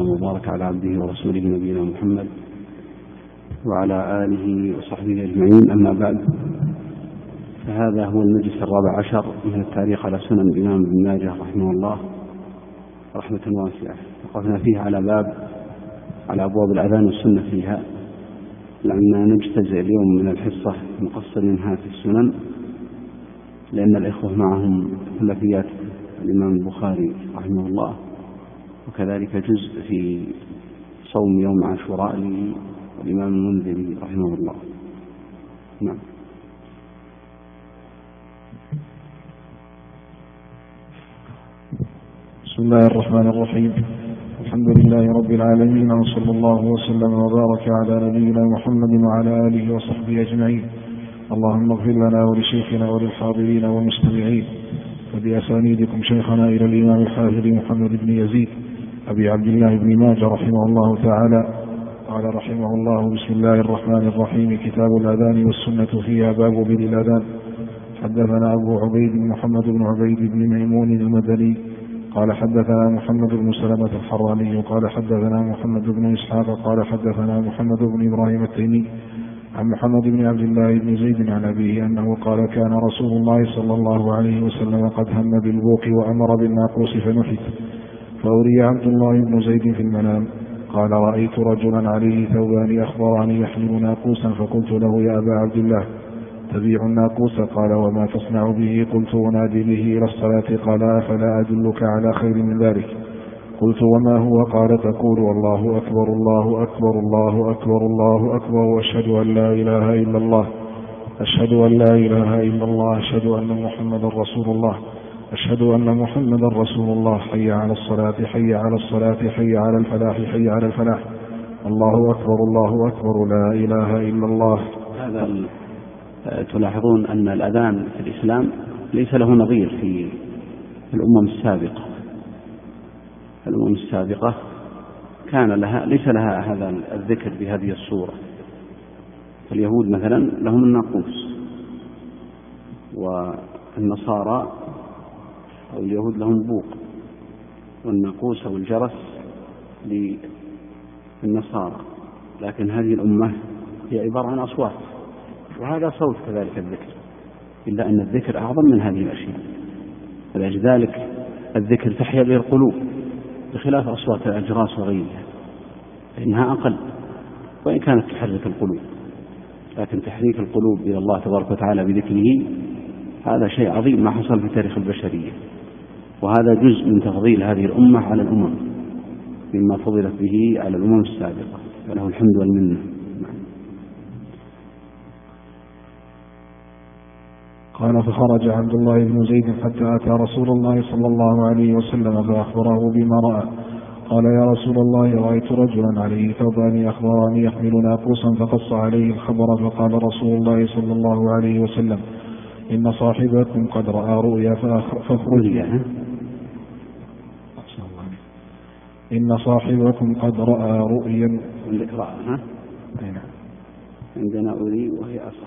وسلم وبارك على عبده ورسوله نبينا محمد وعلى آله وصحبه أجمعين. أما بعد، فهذا هو المجلس 14 من التاريخ على سنن الإمام ابن ماجه رحمه الله رحمة واسعة. وقفنا فيه على أبواب الأذان والسنة فيها، لأننا نجتزئ اليوم من الحصة نقصر منها في السنن، لأن الإخوة معهم ثلاثيات الإمام البخاري رحمه الله، وكذلك جزء في صوم يوم عاشوراء للإمام المنذري رحمه الله. نعم. بسم الله الرحمن الرحيم. الحمد لله رب العالمين، وصلى الله وسلم وبارك على نبينا محمد وعلى آله وصحبه أجمعين. اللهم اغفر لنا ولشيخنا وللحاضرين والمستمعين، وبأسانيدكم شيخنا إلى الإمام الحافظ محمد بن يزيد أبي عبد الله بن ماجه رحمه الله تعالى. قال رحمه الله: بسم الله الرحمن الرحيم. كتاب الأذان والسنة فيها باب بدء الأذان. حدثنا أبو عبيد محمد بن عبيد بن ميمون المدني قال حدثنا محمد بن سلمة الحراني قال حدثنا محمد بن إسحاق قال حدثنا محمد بن إبراهيم التيمي عن محمد بن عبد الله بن زيد عن أبيه أنه قال: كان رسول الله صلى الله عليه وسلم قد هم بالبوق وأمر بالناقوس فنحت، فأري عبد الله بن زيد في المنام قال: رأيت رجلا عليه ثوبان أخضران يحمل ناقوسا، فقلت له: يا أبا عبد الله، تبيع الناقوس؟ قال: وما تصنع به؟ قلت: أنادي به إلى الصلاة. قال: أفلا أدلك على خير من ذلك؟ قلت: وما هو؟ قال: تقول: الله أكبر الله أكبر الله أكبر الله أكبر، وأشهد أن لا إله إلا الله، أشهد أن لا إله إلا الله، أشهد أن محمدا رسول الله، أشهد أن محمدا رسول الله، حي على الصلاة حي على الصلاة حي على الفلاح حي على الفلاح، الله أكبر الله أكبر، لا إله إلا الله. هذا تلاحظون أن الأذان في الإسلام ليس له نظير في الأمم السابقة. الأمم السابقة ليس لها هذا الذكر بهذه الصورة. اليهود مثلا لهم الناقوس، والنصارى أو اليهود لهم بوق، والناقوس أو الجرس للنصارى، لكن هذه الأمة هي عبارة عن أصوات، وهذا صوت كذلك الذكر، إلا أن الذكر أعظم من هذه الأشياء. فلذلك الذكر تحيا به القلوب بخلاف أصوات الأجراس وغيرها، فإنها أقل وإن كانت تحرك القلوب، لكن تحريك القلوب إلى الله تبارك وتعالى بذكره هذا شيء عظيم ما حصل في تاريخ البشرية، وهذا جزء من تفضيل هذه الأمة على الأمم مما فضلت به على الأمم السابقة، فله الحمد والمنة. قال: فخرج عبد الله بن زيد حتى أتى رسول الله صلى الله عليه وسلم فأخبره بما رأى. قال: يا رسول الله، رأيت رجلا عليه ثوبان أخضران يحمل ناقوسا، فقص عليه الخبر. فقال رسول الله صلى الله عليه وسلم: إن صاحبكم قد رأى رؤيا فاخرج. إن صاحبكم قد رأى رؤيا. عندنا أولي وهي أصح.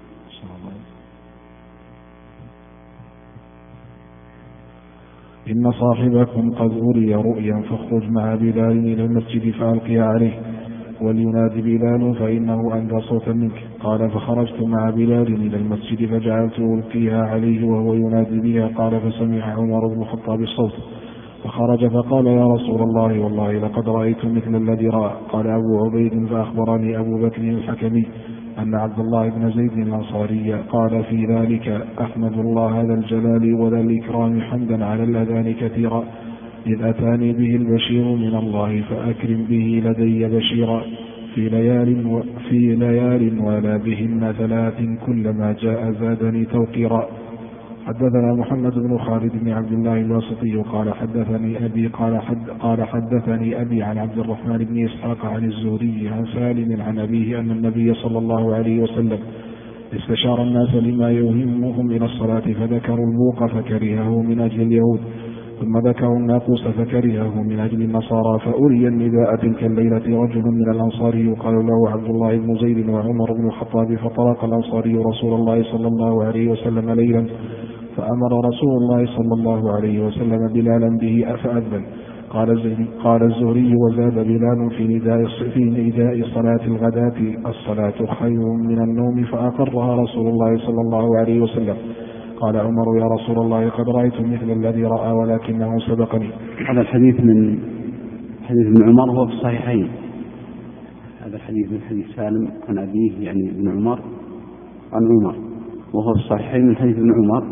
إن صاحبكم قد أري رؤيا، فاخرج مع بلال إلى المسجد فألقيها عليه، ولينادي بلال فإنه أندى صوتا منك. قال: فخرجت مع بلال إلى المسجد فجعلت ألقيها عليه وهو ينادي بها. قال: فسمع عمر بن الخطاب الصوت فخرج فقال: يا رسول الله، والله لقد رأيت مثل الذي رأى. قال أبو عبيد: فأخبرني أبو بكر الحكمي أن عبد الله بن زيد الأنصاري قال في ذلك: أحمد الله ذا الجلال وذا الإكرام حمدا على الأذان كثيرا، إذ أتاني به البشير من الله، فأكرم به لدي بشيرا في ليال ولا بهن 3 كلما جاء زادني توقيرا. حدثنا محمد بن خالد بن عبد الله الواسطي قال حدثني أبي قال حدثني أبي عن عبد الرحمن بن إسحاق عن الزهري عن سالم عن أبيه أن النبي صلى الله عليه وسلم استشار الناس لما يوهمهم إلى الصلاة، فذكروا البوق فكرهه من أجل اليهود، ثم ذكروا الناقوس فكرهه من أجل النصارى. فأري النداء تلك الليلة رجل من الأنصار يقال له عبد الله بن زيد وعمر بن الخطاب، فطرق الأنصاري رسول الله صلى الله عليه وسلم ليلا، فأمر رسول الله صلى الله عليه وسلم بلالا به فأذن. قال الزهري: وزاد بلال في نداء صلاة الغداة: الصلاة خير من النوم، فأقرها رسول الله صلى الله عليه وسلم. قال عمر: يا رسول الله، قد رأيت مثل الذي رأى ولكنه سبقني. هذا الحديث من حديث ابن عمر هو في الصحيحين. هذا الحديث من حديث سالم عن أبيه يعني ابن عمر عن عمر، وهو في الصحيحين من حديث ابن عمر،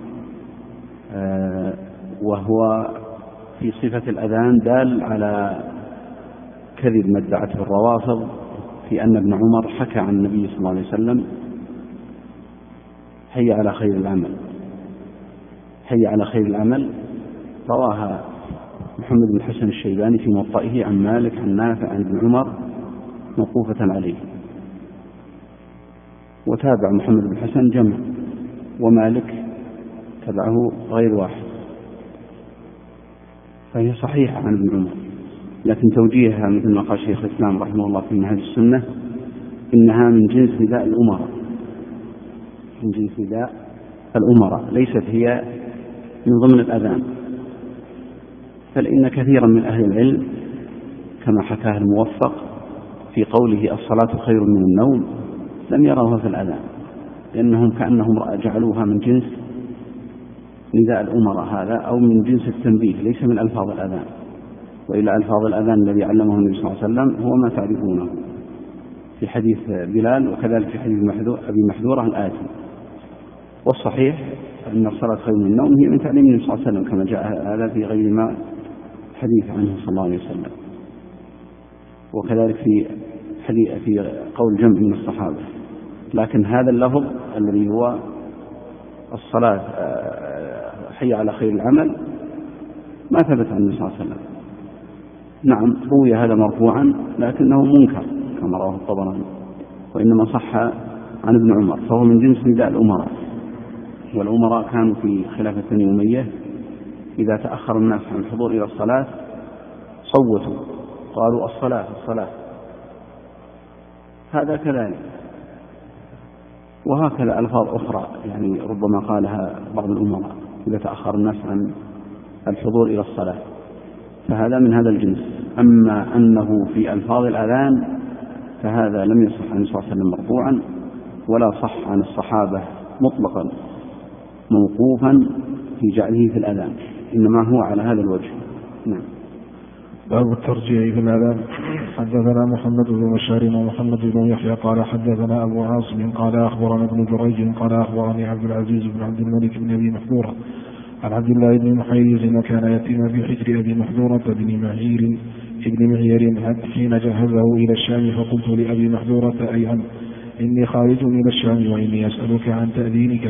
وهو في صفة الأذان دال على كذب ما ادعته الروافض في أن ابن عمر حكى عن النبي صلى الله عليه وسلم: حي على خير العمل، حي على خير العمل. رواها محمد بن حسن الشيباني في موطئه عن مالك عن نافع عن ابن عمر موقوفة عليه، وتابع محمد بن حسن جمع، ومالك تبعه غير واحد، فهي صحيحة عن ابن عمر، لكن توجيهها مثل ما قال شيخ الإسلام رحمه الله في منهج السنة: إنها من جنس نداء الأمراء، من جنس نداء الأمراء، ليست هي من ضمن الأذان. فإن كثيرا من أهل العلم كما حكاه الموفق في قوله: الصلاة خير من النوم، لم يروها في الأذان، لأنهم كأنهم جعلوها من جنس نداء الأمراء هذا، أو من جنس التنبيه، ليس من ألفاظ الأذان. وإلى ألفاظ الأذان الذي علمه النبي صلى الله عليه وسلم هو ما تعرفونه في حديث بلال، وكذلك في حديث أبي محذورة الآتي. والصحيح أن الصلاة خير من النوم هي من تعليم النبي صلى الله عليه وسلم، كما جاء هذا في غير ما حديث عنه صلى الله عليه وسلم، وكذلك في قول جمع من الصحابة. لكن هذا اللفظ الذي هو الصلاة حي على خير العمل ما ثبت عن النبي صلى الله عليه وسلم. نعم، روي هذا مرفوعا لكنه منكر كما رواه الطبراني، وإنما صح عن ابن عمر، فهو من جنس نداء الأمراء. والأمراء كانوا في خلافة بني أمية إذا تأخر الناس عن الحضور إلى الصلاة صوتوا، قالوا: الصلاة الصلاة. هذا كذلك، وهكذا ألفاظ أخرى يعني ربما قالها بعض الأمراء إذا تأخر الناس عن الحضور إلى الصلاة، فهذا من هذا الجنس. أما أنه في ألفاظ الأذان فهذا لم يصح عن صلى الله عليه وسلم مرفوعا، ولا صح عن الصحابة مطلقا موقوفا في جعله في الأذان، إنما هو على هذا الوجه. نعم. باب الترجيع في الأذان. حدثنا محمد بن بشار ومحمد بن يحيى قال حدثنا أبو عاصم قال أخبرنا ابن جريج قال أخبرني عبد العزيز بن عبد الملك بن أبي محذورة عن عبد الله بن محيرز وكان يتيما في حجر أبي محذورة بن معير حين جهزه إلى الشام، فقلت لأبي محذورة: أي إني خارج إلى الشام وإني أسألك عن تأذينك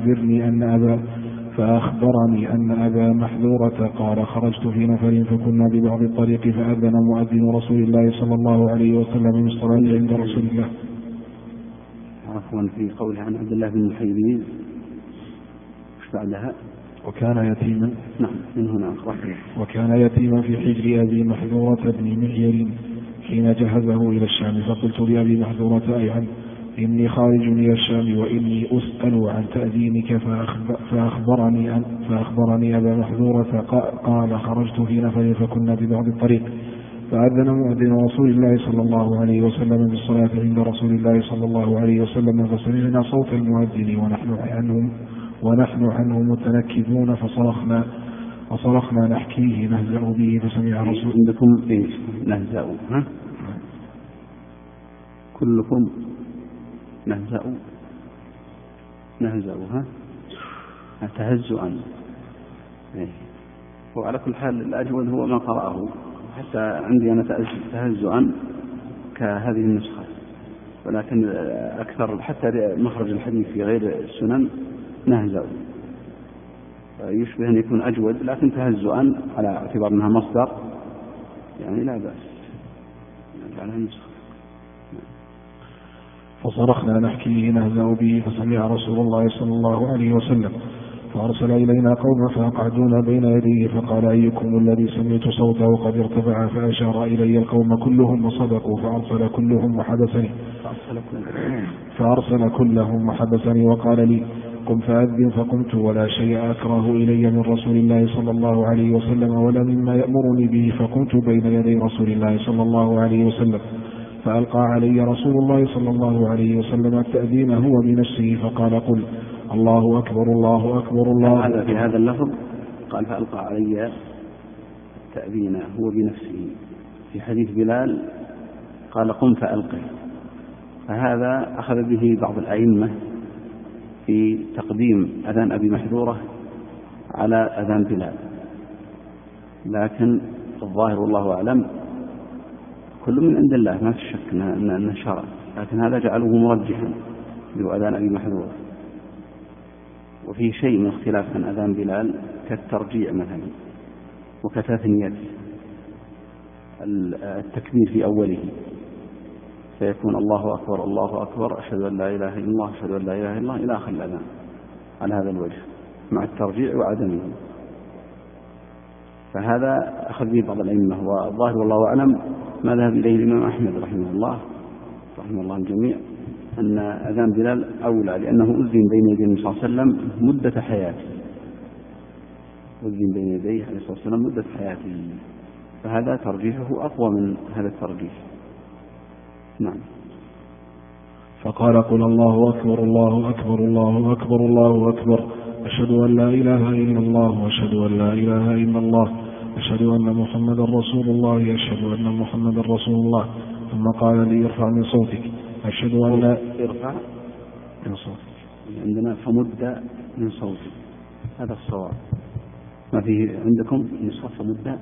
فأخبرني أن أبا محذورة قال: خرجت في نفر فكنا ببعض الطريق فأذن مؤذن رسول الله صلى الله عليه وسلم بالصلاة عند رسول الله. عفوا، في قوله عن عبد الله بن محيرز ايش بعدها؟ وكان يتيما. نعم، من هنا أخرجه. وكان يتيما في حجر أبي محذورة بن معير حين جهزه إلى الشام، فقلت لأبي محذورة: أي إني خارج إلى الشام وإني أسأل عن تأذينك، فأخبرني أبا محذورة قال: خرجت في نفر فكنا ببعض الطريق فأذن مؤذن رسول الله صلى الله عليه وسلم بالصلاة عند رسول الله صلى الله عليه وسلم، فسمعنا صوت المؤذن ونحن عنه متنكبون فصرخنا نحكيه نهزأ به، فسمع رسول. عندكم إيش نهزأ؟ ها؟ كلكم نهزأ ها؟ تهزؤا. وعلى كل حال الأجود هو ما قرأه، حتى عندي أنا تهزؤا كهذه النسخة، ولكن أكثر حتى مخرج الحديث في غير السنن نهزأ، يشبه أن يكون أجود، لكن تهزؤا على اعتبار أنها مصدر يعني لا بأس نجعلها نسخة. فصرخنا نحكيه نهزأ به، فسمع رسول الله صلى الله عليه وسلم فأرسل إلينا قوما فأقعدونا بين يديه، فقال: أيكم الذي سمعت صوته قد ارتفع؟ فأشار إلي القوم كلهم وصدقوا، فأرسل كلهم وحبسني وقال لي: قم فأذن، فقمت ولا شيء أكره إلي من رسول الله صلى الله عليه وسلم ولا مما يأمرني به، فقمت بين يدي رسول الله صلى الله عليه وسلم فألقى علي رسول الله صلى الله عليه وسلم التأذين هو بنفسه فقال قل الله أكبر الله أكبر الله. هذا في هذا اللفظ قال فألقى علي التأذين هو بنفسه. في حديث بلال قال قم فألقه، فهذا أخذ به بعض الأئمة في تقديم أذان أبي محذورة على أذان بلال، لكن الظاهر والله أعلم كل من عند الله، ما في شك أنه شرع، لكن هذا جعله مرجحا بأذان أبي محذورة. وفيه شيء من اختلاف عن أذان بلال كالترجيع مثلا وكتثنية التكبير في أوله، فيكون الله أكبر الله أكبر أشهد أن لا إله إلا الله أشهد أن لا إله إلا الله إلى آخر الأذان على هذا الوجه مع الترجيع وعدمه. فهذا أخذ به بعض الأئمة، والظاهر والله أعلم ما ذهب إليه الإمام أحمد رحمه الله الجميع، أن أذان بلال أولى، لأنه أذن بين يدي النبي صلى الله عليه وسلم مدة حياته، أذن بين يديه عليه الصلاة والسلام مدة حياته، فهذا ترجيحه أقوى من هذا الترجيح. نعم. فقال قل الله أكبر الله أكبر الله أكبر الله أكبر أشهد أن لا إله إلا الله وأشهد أن لا إله إلا الله أشهد أن محمدا رسول الله أشهد أن محمدا رسول الله. ثم قال لي ارفع من صوتك أشهد أن لا ارفع من صوتك، عندنا فمد من صوتك، هذا الصواب. ما فيه عندكم نسخة فمد؟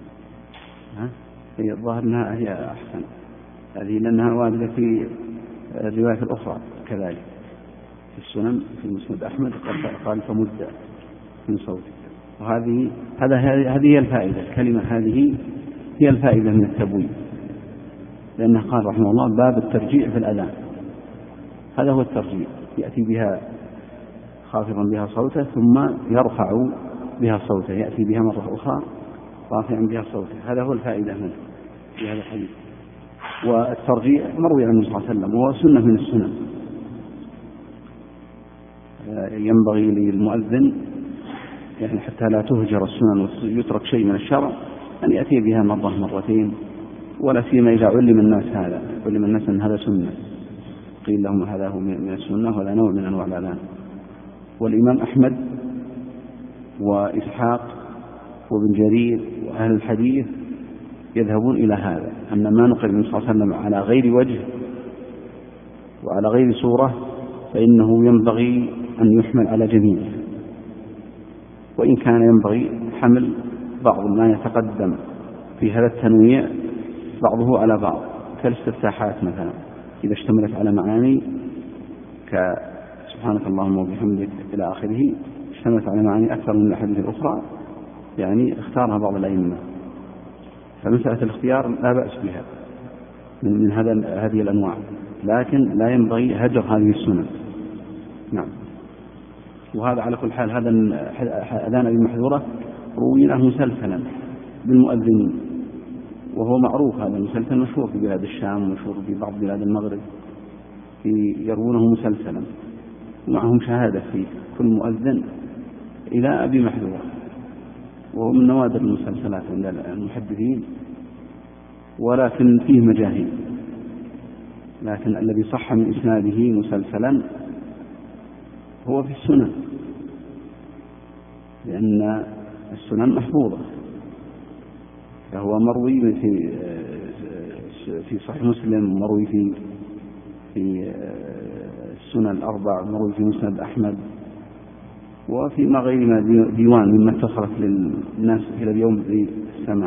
هي الظاهر أنها هي أحسن هذه، لأنها واردة في الرواية الأخرى كذلك في السنن في مسند أحمد قال فمد من صوتك. وهذه هذه هي الفائدة، الكلمة هذه هي الفائدة من التبويب، لأنه قال رحمه الله باب الترجيع في الأذان، هذا هو الترجيع، يأتي بها خافضا بها صوته ثم يرفع بها صوته، يأتي بها مرة أخرى رافعا بها صوته، هذا هو الفائدة منه في هذا الحديث. والترجيع مروي عن النبي صلى الله عليه وسلم وهو سنة من السنن، ينبغي للمؤذن يعني حتى لا تهجر السنن ويترك شيء من الشرع أن يأتي بها مرة مرتين، ولا سيما إذا علم الناس أن هذا سنة، قيل لهم هذا هو من السنة ولا نوع من أنواع الأذان. والإمام أحمد وإسحاق وابن جرير وأهل الحديث يذهبون إلى هذا، أن ما نقل النبي صلى الله عليه وسلم على غير وجه وعلى غير صورة فإنه ينبغي أن يحمل على جميعه، وإن كان ينبغي حمل بعض ما يتقدم في هذا التنويع بعضه على بعض، كالاستفتاحات مثلا إذا اشتملت على معاني كسبحانك اللهم وبحمدك إلى آخره، اشتملت على معاني أكثر من الأحاديث الأخرى، يعني اختارها بعض الأئمة، فمسألة الاختيار لا بأس بها من هذه الأنواع، لكن لا ينبغي هجر هذه السنن. نعم. وهذا على كل حال هذا أذان أبي محذورة روي له مسلسلا بالمؤذنين، وهو معروف، هذا المسلسل مشهور في بلاد الشام ومشهور في بعض بلاد المغرب، يروونه مسلسلا ومعهم شهادة في كل مؤذن إلى أبي محذورة، وهو من نوادر المسلسلات عند المحدثين، ولكن فيه مجاهيل، لكن الذي صح من إسناده مسلسلا هو في السنن، لأن السنن محفوظة، فهو مروي في صحيح مسلم، مروي في السنن الأربع، مروي في مسند أحمد، وفيما غير ما ديوان مما اتصلت للناس إلى اليوم بالسماع.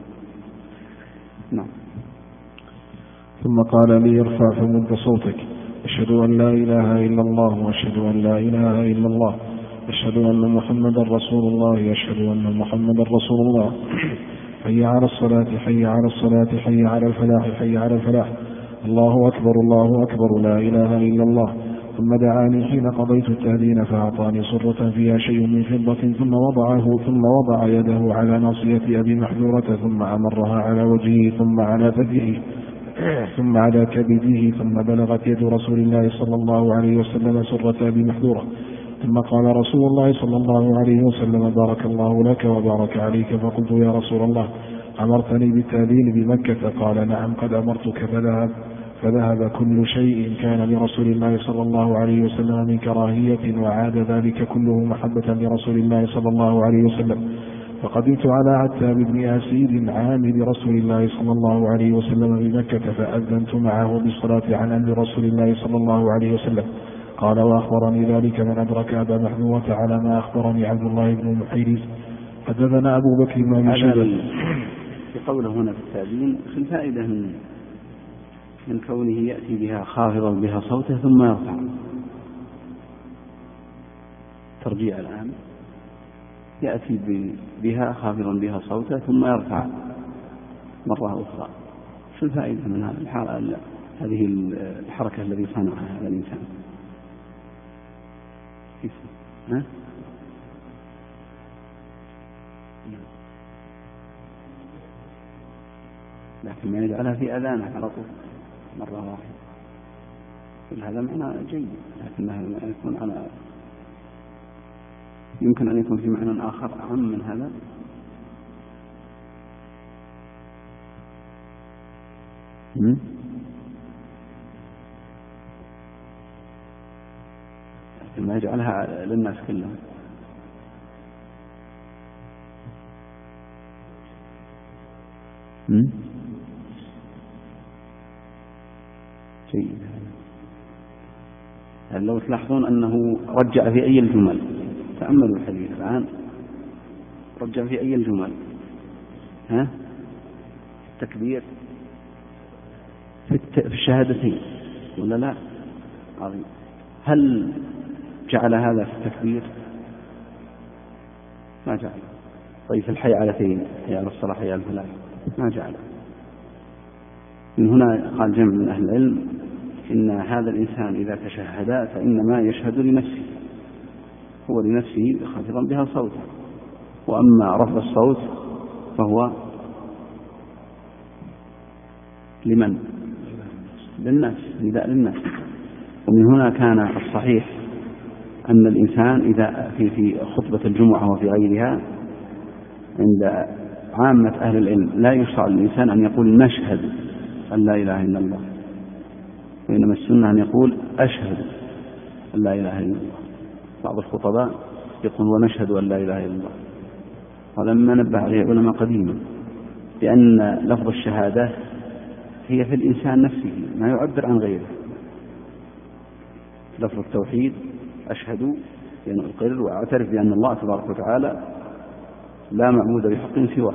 نعم. ثم قال لي ارفع فمد صوتك أشهد أن لا إله إلا الله وأشهد أن لا إله إلا الله أشهد أن محمدا رسول الله أشهد أن محمدا رسول الله حي على الصلاة حي على الصلاة حي على الفلاح حي على الفلاح الله أكبر الله أكبر لا إله إلا الله. ثم دعاني حين قضيت التأذين فأعطاني صرة فيها شيء من فضة ثم وضع يده على ناصية أبي محذورة ثم أمرها على وجهه ثم على فخذه ثم على كبده ثم بلغت يد رسول الله صلى الله عليه وسلم صرة أبي محذورة ثم قال رسول الله صلى الله عليه وسلم: بارك الله لك وبارك عليك. فقلت: يا رسول الله، أمرتني بالتأذين بمكة؟ قال: نعم، قد أمرتك. فذهب كل شيء كان لرسول الله صلى الله عليه وسلم من كراهية، وعاد ذلك كله محبة لرسول الله صلى الله عليه وسلم. فقدمت على عتاب بن أسيد عامل رسول الله صلى الله عليه وسلم بمكة، فأذنت معه بالصلاة على أمر رسول الله صلى الله عليه وسلم. قال: وأخبرني ذلك من أدرك أبا محذورة على ما أخبرني عبد الله بن محيريز. حدثنا أبو بكر بن أبي شيبة. في قوله هنا في التأذين في الفائدة من كونه يأتي بها خافضا بها صوته ثم يرفع، ترجيع الآن يأتي بها خافضا بها صوته ثم يرفع مرة أخرى. شو الفائدة من هذه الحركة الذي صنعها هذا الإنسان؟ ها؟ لكن ما يجعلها في أذانه على طول مرة واحدة، هذا معنى جيد، لكنها يكون يمكن أن يكون في معنى آخر أعم من هذا. لكن ما يجعلها للناس كلهم. جيد. لو تلاحظون أنه رجع في أي الجمل، تأملوا الحديث الآن، رجع في أي الجمل؟ التكبير في الشهادتين ولا لا؟ عظيم. هل جعل هذا في التكبير؟ ما جعل. طيب في الحي على الفلاح، حي على الصلاة، حي على الفلاح، ما جعل. من هنا قال جمع من أهل العلم إن هذا الإنسان إذا تشهد فإنما يشهد لنفسه، هو لنفسه خافضا بها صوته، وأما رفع الصوت فهو لمن؟ للناس، نداء للناس. ومن هنا كان الصحيح أن الإنسان إذا في خطبة الجمعة وفي غيرها عند عامة أهل العلم لا يشرع للإنسان أن يقول نشهد أن لا إله إلا الله، وإنما السنة أن يقول أشهد أن لا إله إلا الله. بعض الخطباء يقول ونشهد أن لا إله إلا الله، ولما نبه عليه علماء قديما بأن لفظ الشهادة هي في الإنسان نفسه ما يعبر عن غيره. لفظ التوحيد أشهد يعني أقر وأعترف بأن الله تبارك وتعالى لا معبود بحق سواه،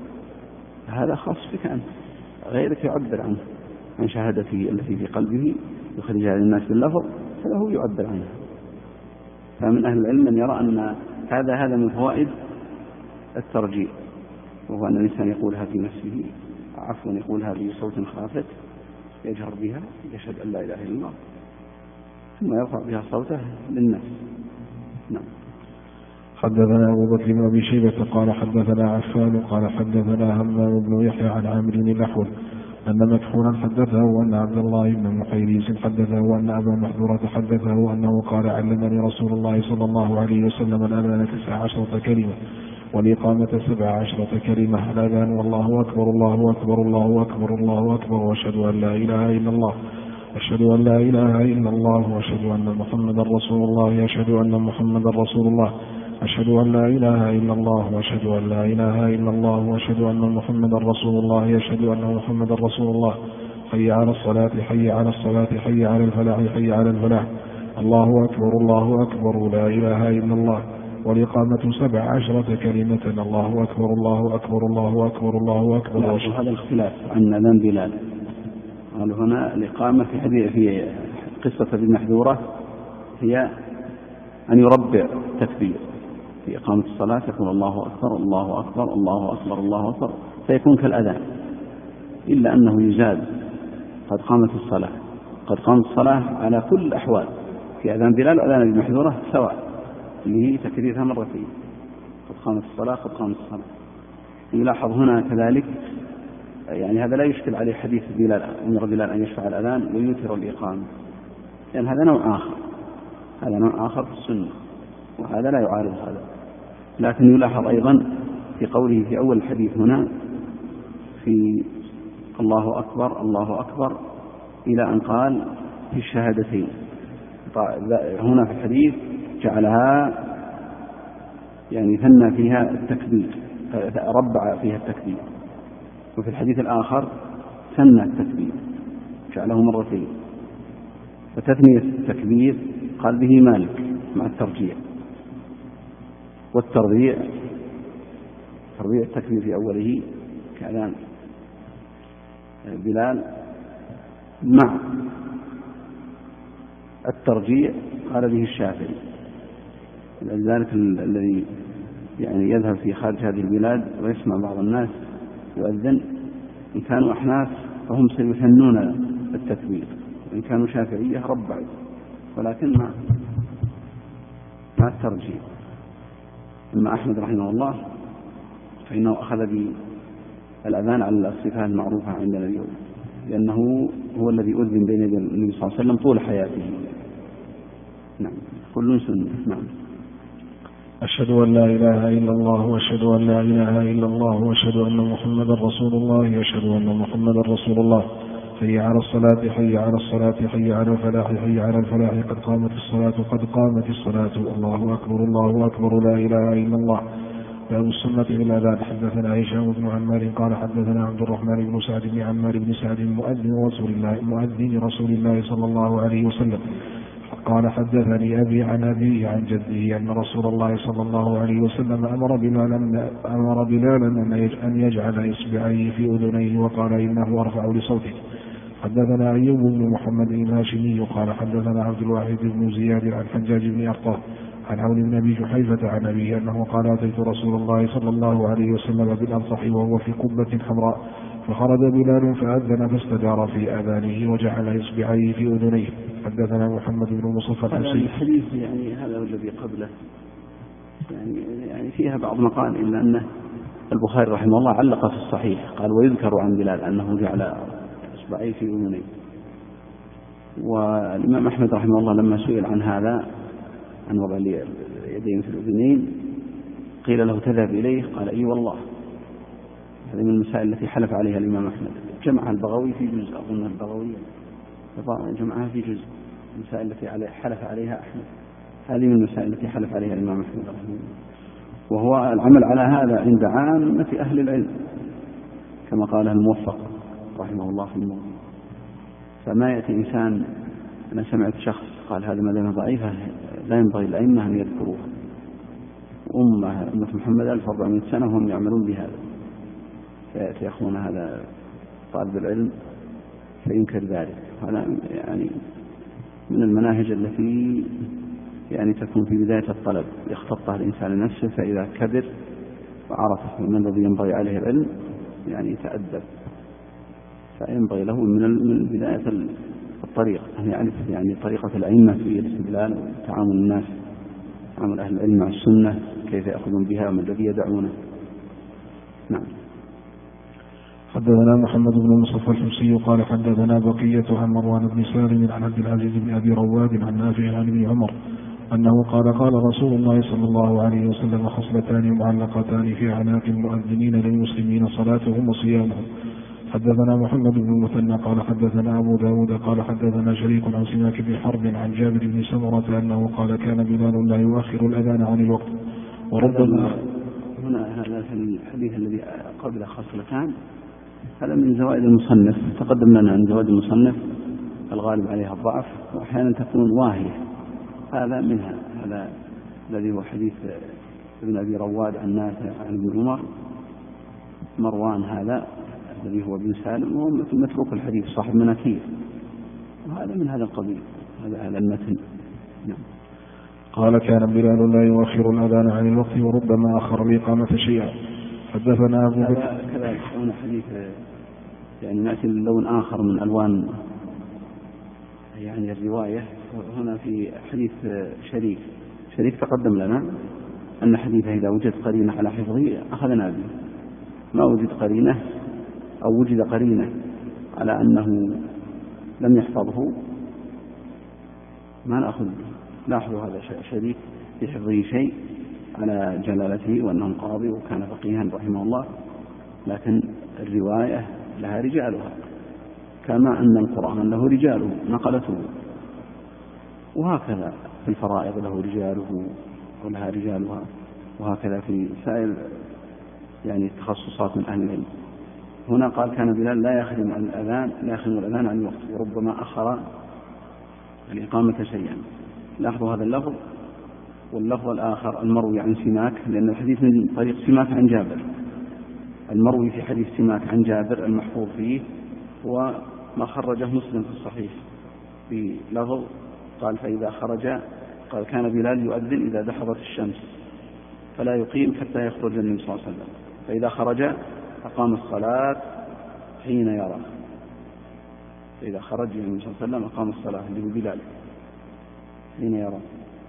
هذا خاص بك أنت، غيرك يعبر عنه عن شهادته التي في قلبه يخرجها للناس باللفظ، هذا هو يعبر عنها. فمن أهل العلم من يرى أن هذا من فوائد الترجيع، وهو أن الإنسان يقولها في نفسه، عفوا يقولها بصوت خافت يجهر بها، يشهد أن لا إله إلا الله، ثم يرفع بها صوته للناس. نعم. حدثنا أبو بكر بن أبي شيبة قال حدثنا عفان قال حدثنا همام بن يحيى عن عامر الأحول أن مكحولا حدثه أن عبد الله بن محيريز حدثه أن أبا محذورة حدثه أنه قال علمني رسول الله صلى الله عليه وسلم الأذان 19 كلمة والإقامة 17 كلمة. الأذان والله أكبر الله أكبر الله أكبر الله أكبر وأشهد أن لا إله إلا الله أشهد أن لا إله إلا الله وأشهد أن محمدا رسول الله أشهد أن محمدا رسول الله أشهد أن لا إله إلا الله وأشهد أن لا إله إلا الله وأشهد أن محمدا رسول الله أشهد أن محمدا رسول الله. حي على الصلاة حي على الصلاة حي على الفلاح حي على الفلاح. الله أكبر الله أكبر لا إله إلا الله. والإقامة 17 كلمة. الله أكبر الله أكبر الله أكبر الله أكبر. هذا الاختلاف عن أذان بلال. قالوا هنا الإقامة في قصة المحذورة هي أن يربع تكبير في إقامة الصلاة، يقول الله أكبر الله أكبر الله أكبر الله أكبر، فيكون كالأذان، إلا أنه يزاد قد قامت الصلاة. قد قامت الصلاة على كل الأحوال، في أذان بلال وأذان المحذورة سواء، اللي هي تكريرها مرتين، قد قامت الصلاة قد قامت الصلاة. يلاحظ هنا كذلك يعني هذا لا يشكل عليه حديث بلال أمر بلال أن يشفع الأذان ويوتر الإقامة، لأن هذا نوع آخر، هذا نوع آخر في السنة، وهذا لا يعارض هذا. لكن يلاحظ أيضا في قوله في أول الحديث هنا في الله أكبر الله أكبر إلى أن قال في الشهادتين، هنا في الحديث جعلها يعني ثنى فيها التكبير، ربع فيها التكبير، وفي الحديث الآخر ثنى التكبير جعله مرتين. فتثنية التكبير قال به مالك مع الترجيع، والتربيع تربيع التكبير في أوله كأذان بلال مع الترجيع قال به الشافعي. لذلك الذي يعني يذهب في خارج هذه البلاد ويسمع بعض الناس يؤذن، إن كانوا أحناف فهم سيثنون التكبير، وإن كانوا شافعية ربعوا، ولكن مع الترجيع. أما أحمد رحمه الله فإنه أخذ بالأذان على الصفة المعروفة عندنا اليوم، لأنه هو الذي أذن بين يدي النبي صلى الله عليه وسلم طول حياته. نعم، كل سنة. نعم. أشهد أن لا إله إلا الله وأشهد أن لا إله إلا الله وأشهد أن محمدا رسول الله أشهد أن محمدا رسول الله. حي على الصلاة حي على الصلاة حي على الفلاح حي على الفلاح قد قامت الصلاة قد قامت الصلاة الله أكبر الله أكبر لا إله إلا الله. باب السنة في الأذان. حدثنا هشام بن عمار قال حدثنا عبد الرحمن بن سعد بن عمار بن سعد مؤذن رسول الله صلى الله عليه وسلم قال حدثني أبي عن أبيه عن جده أن رسول الله صلى الله عليه وسلم أمر بلالا أن يجعل إصبعيه في أذنيه وقال إنه أرفع لصوته. حدثنا أيوب بن محمد الهاشمي قال حدثنا عبد الواحد بن زياد عن حجاج بن أرطاه عن عون بن أبي جحيفة عن أبيه أنه قال أتيت رسول الله صلى الله عليه وسلم بالأنصح وهو في قبة حمراء فخرج بلال فأذن فاستدار في أذانه وجعل إصبعيه في أذنيه. حدثنا محمد بن مصطفى الحسين. الحديث يعني هذا الذي قبله يعني فيها بعض مقال، إلا أنه البخاري رحمه الله علق في الصحيح قال ويذكر عن بلال أنه جعل إصبعيه في أذنيه. والإمام أحمد رحمه الله لما سئل عن هذا عن وضع اليدين في الأذنين قيل له تذهب إليه قال أي والله. هذه من المسائل التي حلف عليها الإمام أحمد، جمعها البغوي في جزء، أظن البغوي جمعها في جزء، المسائل التي حلف عليها أحمد، هذه من المسائل التي حلف عليها الإمام أحمد رحمه الله. وهو العمل على هذا عند عامة أهل العلم كما قاله الموفق رحمه الله في الموضوع. فما يأتي إنسان، أنا سمعت شخص قال هذا مذهب ضعيفة لا ينبغي الأئمة أن يذكروها، أمة محمد 1400 سنة وهم يعملون بهذا، فيأتي أخونا هذا طالب العلم فينكر ذلك. هذا يعني من المناهج التي يعني تكون في بداية الطلب يختطها الإنسان لنفسه، فإذا كبر وعرف من الذي ينبغي عليه العلم يعني يتأدب، فينبغي له من بداية الطريق أن يعرف يعني طريقة الأئمة في الاستدلال وتعامل الناس، تعامل أهل العلم مع السنة كيف يأخذون بها وما الذي يدعونه. نعم. حدثنا محمد بن مصطفى الحمصي قال حدثنا بقية عن مروان بن سالم عن عبد العزيز بن أبي رواد عن نافع عن ابن عمر أنه قال رسول الله صلى الله عليه وسلم خصلتان معلقتان في أعناق المؤذنين للمسلمين صلاتهم وصيامهم. حدثنا محمد بن المثنى قال حدثنا أبو داود قال حدثنا شريك عن سماك بن حرب عن جابر بن سمرة أنه قال كان بلال لا يؤخر الأذان عن الوقت. وربما هنا هذا الحديث الذي قبل خصلتان هذا من زوائد المصنف، تقدم لنا عن زوائد المصنف الغالب عليها الضعف وأحيانا تكون واهية، هذا منها، هذا الذي هو حديث ابن أبي رواد عن نافع عن ابن عمر. مروان هذا الذي هو ابن سالم وهو متروك الحديث صاحب مناكير، وهذا من هذا القبيل، هذا المتن. نعم. قال كان بلال لا يؤخر الأذان عن الوقت وربما أخر الإقامة شيئا. حدثنا أبو بكر كذلك هنا حديث يعني نأتي للون آخر من ألوان يعني الرواية. هنا في حديث شريك تقدم لنا أن حديثه إذا وجد قرينة على حفظه أخذنا به، ما وجد قرينة أو وجد قرينة على أنه لم يحفظه ما نأخذ به. لاحظوا هذا شريك في حفظه شيء على جلالته وأنه قاضي وكان فقيها رحمه الله، لكن الرواية لها رجالها، كما أن القرآن له رجاله نقلته، وهكذا في الفرائض له رجاله ولها رجالها، وهكذا في سائر يعني تخصصات من أهل العلم. هنا قال كان بلال لا يخدم الأذان عن الوقت، وربما أخر الإقامة شيئا. لاحظوا هذا اللفظ واللفظ الآخر المروي عن سماك، لأن الحديث من طريق سماك عن جابر، المروي في حديث سماك عن جابر المحفوظ فيه هو ما خرجه مسلم في الصحيح في لفظ قال فإذا خرج قال كان بلال يؤذن إذا دحضت الشمس فلا يقيم حتى يخرج النبي صلى الله عليه وسلم، فإذا خرج أقام الصلاة حين يرى، فإذا خرج النبي صلى الله عليه وسلم أقام الصلاة اللي هو بلال حين يرى.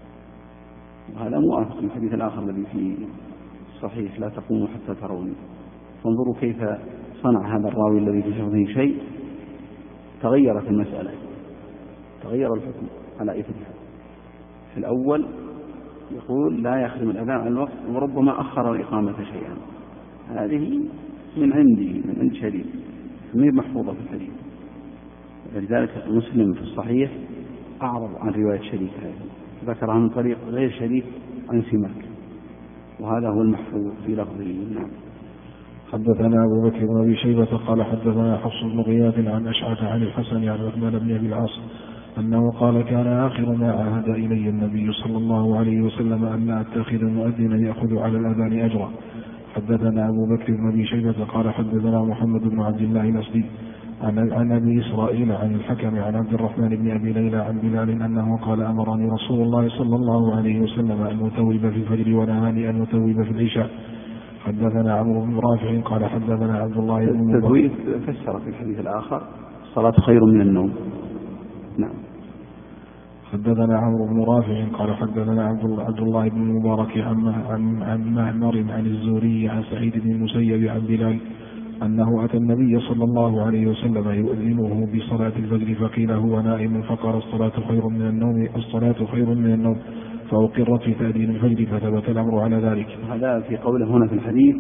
وهذا موافق الحديث الآخر الذي في الصحيح لا تقوموا حتى تروني. فانظروا كيف صنع هذا الراوي الذي في حفظه شيء، تغيرت المسألة، تغير الحكم على إثرها. في الأول يقول لا يخدم الأذان عن الوقت وربما أخر الإقامة شيئا، هذه من عند شريك غير محفوظة في الحديث، ولذلك مسلم في الصحيح أعرض عن رواية شريك هذه، ذكرها من طريق غير شريك عن سماك، وهذا هو المحفوظ في لفظه. نعم. حدثنا أبو بكر بن أبي شيبة قال حدثنا حفص بن غياث عن أشعث عن الحسن عن عثمان بن أبي العاص أنه قال كان آخر ما عهد إلي النبي صلى الله عليه وسلم أن لا أتخذ المؤذن يأخذ على الأذان أجرا. حدثنا أبو بكر بن أبي شيبة قال حدثنا محمد بن عبد الله الأسدي عن أبي إسرائيل عن الحكم عن عبد الرحمن بن أبي ليلى عن بلال أنه قال أمرني رسول الله صلى الله عليه وسلم أن أتوب في الفجر ونهاني أن أتوب في العشاء. حدثنا عمرو بن رافع قال حدثنا عبد الله بن التتويب فسر في الحديث الآخر الصلاة خير من النوم. نعم. حدثنا عمرو بن رافع قال حدثنا عبد الله بن المبارك عن معمر عن الزهري عن سعيد بن المسيب عن بلال أنه أتى النبي صلى الله عليه وسلم يؤذنه بصلاة الفجر فقيل هو نائم فقال الصلاة خير من النوم فأقرت في تأذين الفجر فثبت الأمر على ذلك. هذا في قوله هنا في الحديث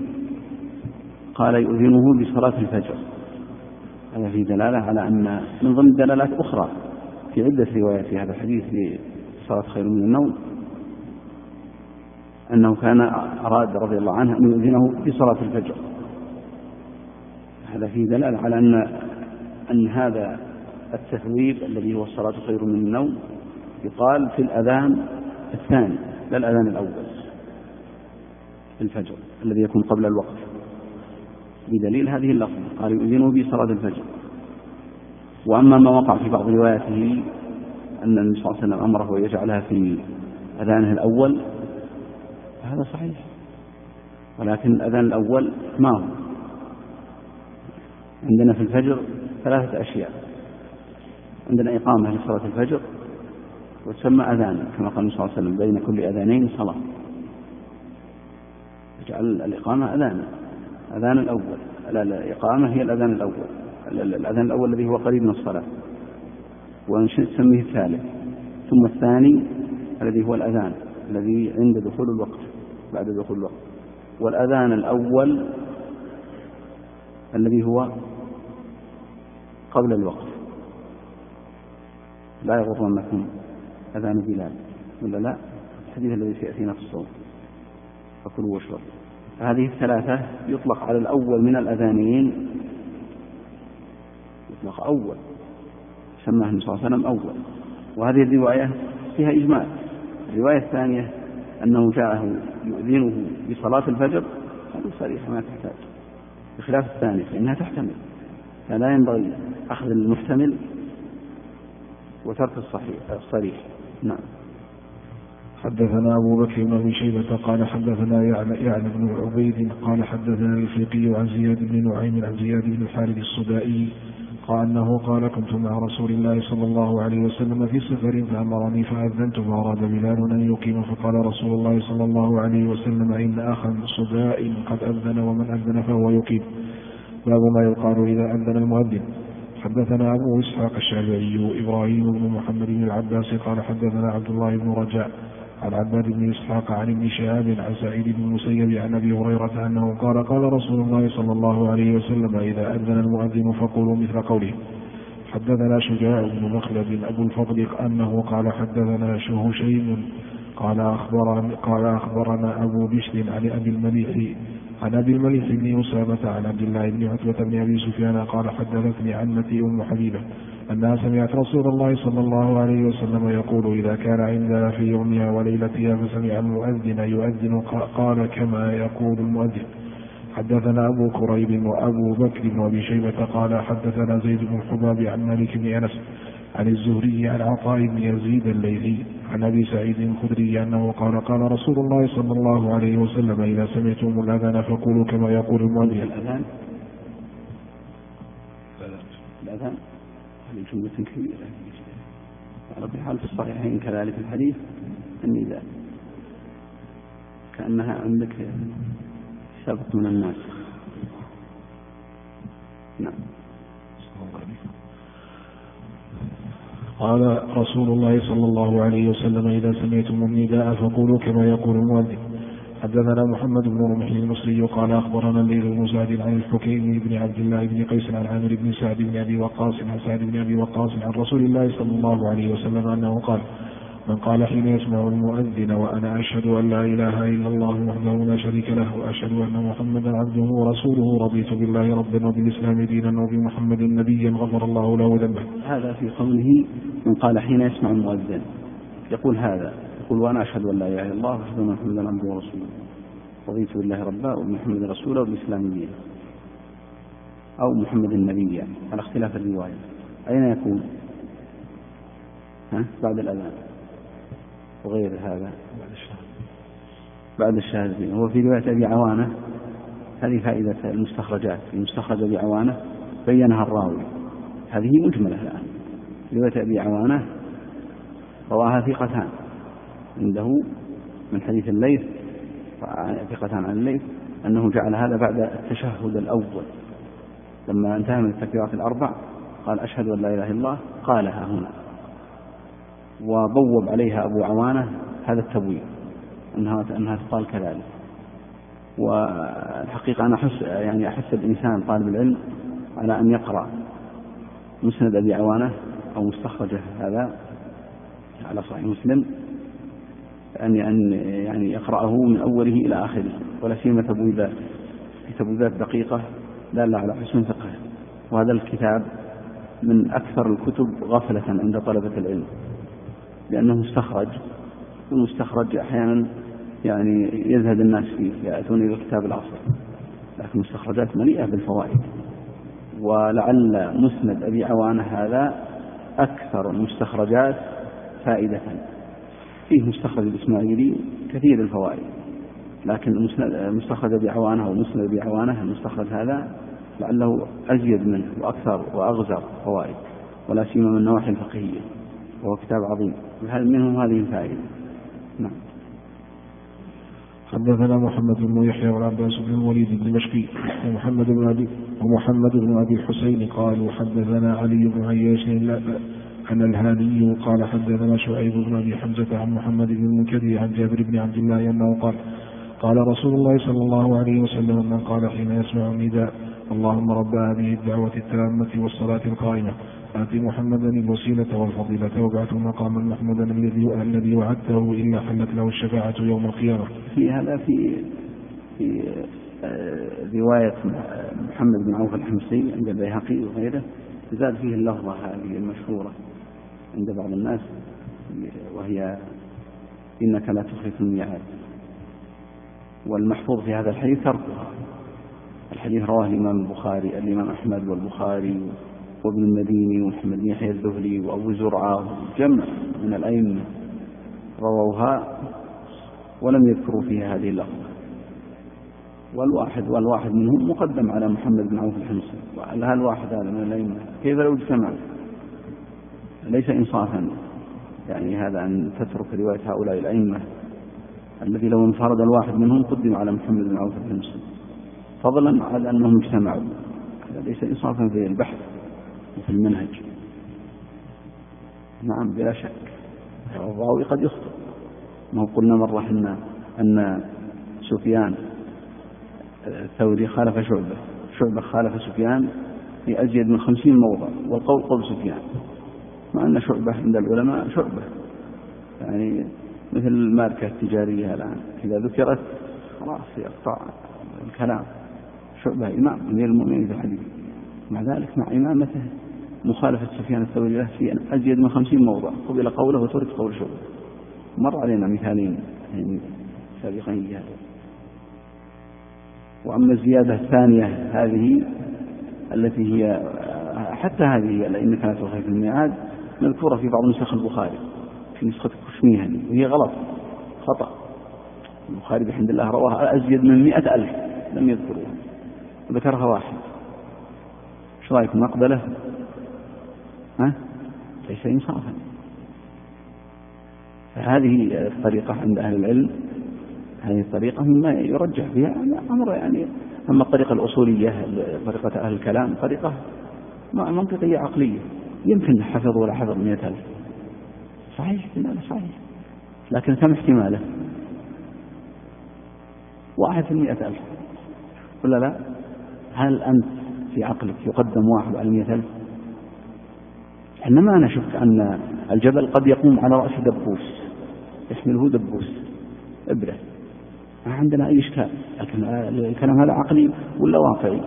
قال يؤذنه بصلاة الفجر، هذا في دلالة على أن من ضمن دلالات أخرى في عدة روايات في هذا الحديث بصلاة خير من النوم أنه كان أراد رضي الله عنه أن يؤذنه بصلاة الفجر. هذا في دلالة على أن هذا التثويب الذي هو الصلاة خير من النوم يقال في الأذان الثاني لا الأذان الأول في الفجر الذي يكون قبل الوقت، بدليل هذه اللفظة قال يؤذنه بصلاة الفجر. وأما ما وقع في بعض رواياته أن النبي صلى الله عليه وسلم أمره ويجعلها في أذانه الأول هذا صحيح، ولكن الأذان الأول ما هو؟ عندنا في الفجر ثلاثة أشياء، عندنا إقامة لصلاة الفجر وتسمى أذانا كما قال النبي صلى الله عليه وسلم بين كل أذانين صلاة، يجعل الإقامة أذانا، أذان الأول، الإقامة هي الأذان الأول، الأذان الأول الذي هو قريب من الصلاة ونسميه الثالث، ثم الثاني الذي هو الأذان الذي عند دخول الوقت بعد دخول الوقت، والأذان الأول الذي هو قبل الوقت. لا يغرنكم أذان بلال ولا لا، الحديث الذي سيأتينا في الصوم فكلوا واشربوا. هذه الثلاثة يطلق على الأول من الأذانين، يطلق أول، سماه النبي صلى الله عليه وسلم أول. وهذه الرواية فيها إجمال. الرواية الثانية أنه جاءه يؤذنه بصلاة الفجر هذه صريحة ما تحتاج، بخلاف الثانية فإنها تحتمل، فلا ينبغي أخذ المحتمل وترك الصريح. نعم. حدثنا أبو بكر بن أبي شيبة قال حدثنا يعلى بن عبيد قال حدثنا الفقي عن زياد بن نعيم عن زياد بن الحارث الصدائي قال أنه قال كنت مع رسول الله صلى الله عليه وسلم في سفر فأمرني فأذنت فأراد بلال أن يقيم فقال رسول الله صلى الله عليه وسلم إن أخا صداء قد أذن ومن أذن فهو يقيم. باب ما يقال إذا أذن المؤذن. حدثنا أبو إسحاق الشافعي إبراهيم بن محمد بن العباس قال حدثنا عبد الله بن رجاء عن عباد بن إسحاق عن ابن شهاب عن سعيد بن المسيب عن أبي هريرة أنه قال قال رسول الله صلى الله عليه وسلم إذا أذن المؤذن فقولوا مثل قوله. حدثنا شجاع بن مخلد أبو الفضل أنه قال حدثنا هشيم قال أخبرنا أبو بشر عن أبي المليح بن أسامة عن عبد الله بن عتبة بن أبي سفيان قال حدثتني عمتي أم حبيبة أنها سمعت رسول الله صلى الله عليه وسلم يقول إذا كان عندها في يومها وليلتها فسمع المؤذن يؤذن قال كما يقول المؤذن. حدثنا أبو كريب وأبو بكر بن أبي شيبة قال حدثنا زيد بن الحباب عن مالك بن أنس عن الزهري عن عطاء بن يزيد الليثي عن أبي سعيد الخدري أنه قال قال رسول الله صلى الله عليه وسلم إذا سمعتم الأذان فقولوا كما يقول المؤذن. الأذان هذه جملة كبيرة على كل حال في الصحيحين كذلك الحديث النداء كأنها عندك سبق من الناس. نعم. قال رسول الله صلى الله عليه وسلم إذا سمعتم النداء فقولوا كما يقول المؤذن. حدثنا محمد بن رمح المصري قال أخبرنا الليث بن سعد عن الحكيم بن عبد الله بن قيس عن عامر بن سعد بن أبي وقاص عن سعد بن أبي وقاص عن رسول الله صلى الله عليه وسلم أنه قال من قال حين يسمع المؤذن وأنا أشهد أن لا إله إلا الله وحده لا شريك له وأشهد أن محمدا عبده ورسوله رضيت بالله ربا وبالإسلام دينا وبمحمد نبيا غفر الله له ذنبه. هذا في قوله من قال حين يسمع المؤذن يقول هذا يقول وأنا أشهد أن لا إله إلا الله وأشهد أن محمدا عبده ورسوله رضيت بالله ربا وبمحمد رسوله وبالإسلام دينا أو محمد النبي على اختلاف الرواية. أين يكون؟ بعد الأذان وغير هذا بعد الشهادتين. هو في رواية أبي عوانة هذه فائدة المستخرجات. في مستخرج أبي عوانة بينها الراوي هذه مجملة الآن. رواية أبي عوانة رواها ثقتان عنده من حديث الليث ثقتان عن الليث أنه جعل هذا بعد التشهد الأول لما انتهى من التكبيرات الأربع قال أشهد أن لا إله إلا الله قالها هنا وبوب عليها أبو عوانة هذا التبويب أنها تقال كذلك. والحقيقة أنا أحس الإنسان طالب العلم على أن يقرأ مسند أبي عوانة أو مستخرجه هذا على صحيح مسلم أن يقرأه من أوله إلى آخره ولا سيما تبويبات دقيقة دالة على حسن فقه. وهذا الكتاب من أكثر الكتب غفلة عند طلبة العلم لأنه مستخرج والمستخرج أحيانا يزهد الناس فيه يأتون إلى كتاب العصر لكن مستخرجات مليئة بالفوائد. ولعل مسند أبي عوانة هذا أكثر المستخرجات فائدة. فيه مستخرج الإسماعيلي كثير الفوائد لكن مستخرج أبي عوانة أو مسند أبي عوانة المستخرج هذا لعله أزيد منه وأكثر وأغزر فوائد ولا سيما من النواحي الفقهية وهو كتاب عظيم منهم هذه الفائدة. نعم. حدثنا محمد بن يحيى والعباس بن الوليد الدمشقي ومحمد بن أبي الحسين قالوا حدثنا علي بن عياش عن الهاني قال حدثنا شعيب بن أبي حمزة عن محمد بن المنكدر عن جابر بن عبد الله أنه قال قال رسول الله صلى الله عليه وسلم من قال حين يسمع النداء اللهم رب هذه الدعوة التامة والصلاة القائمة آت محمدا الوسيلة والفضيلة وابعثه مقاما محمودا الذي وعدته إلا حلت له الشفاعة يوم القيامة. في هذا في رواية محمد بن عوف الحمصي عند البيهقي وغيره زاد فيه اللفظة هذه المشهورة عند بعض الناس وهي إنك لا تخلف الميعاد. والمحفوظ في هذا الحديث تركها. الحديث رواه الإمام أحمد والبخاري وابن المديني ومحمد بن يحيى الذهلي وأبو زرعة جمع من الأئمة رووها ولم يذكروا فيها هذه اللفظة. والواحد منهم مقدم على محمد بن عوف الحمصي. هل الواحد هذا من الأئمة كيف لو اجتمع؟ ليس إنصافا هذا أن تترك رواية هؤلاء الأئمة الذي لو انفرد الواحد منهم قدم على محمد بن عوف الحمصي فضلا على أنهم اجتمعوا. هذا ليس إنصافا في البحث وفي المنهج. نعم بلا شك الراوي قد يخطئ ما قلنا مرة أن سفيان الثوري خالف شعبة خالف سفيان في أزيد من 50 موضع، والقول قول سفيان، مع أن شعبة عند العلماء شعبة يعني مثل الماركة التجارية الآن إذا ذكرت خلاص يقطع الكلام. شعبة إمام أمير المؤمنين في الحديث، مع ذلك مع إمامته مخالفة سفيان الثوري له في أزيد من 50 موضع، قبل قوله وترك قول شعبة. مر علينا مثالين يعني سابقين لهذا. وأما الزيادة الثانية هذه التي هي حتى هذه لأن كانت الخير في الميعاد مذكورة في بعض نسخ البخاري في نسخة الكشميهني، وهي غلط خطأ. البخاري بحمد الله رواه أزيد من 100,000 لم يذكروها وذكرها واحد. شو رأيكم نقبله؟ ليس إنصافا. فهذه الطريقة عند أهل العلم، هذه الطريقة مما يرجح فيها أمر يعني. أما الطريقة الأصولية طريقة أهل الكلام طريقة منطقية عقلية، يمكن حفظ ولا حفظ 100,000 صحيح، احتماله صحيح، لكن كم احتماله؟ 1 في 100,000 ولا لا؟ هل أنت في عقلك يقدم 1 على 100,000؟ إنما أنا شك أن الجبل قد يقوم على رأس دبوس يحمله دبوس إبرة، ما عندنا أي إشكال. لكن الكلام هذا عقلي ولا واقعي؟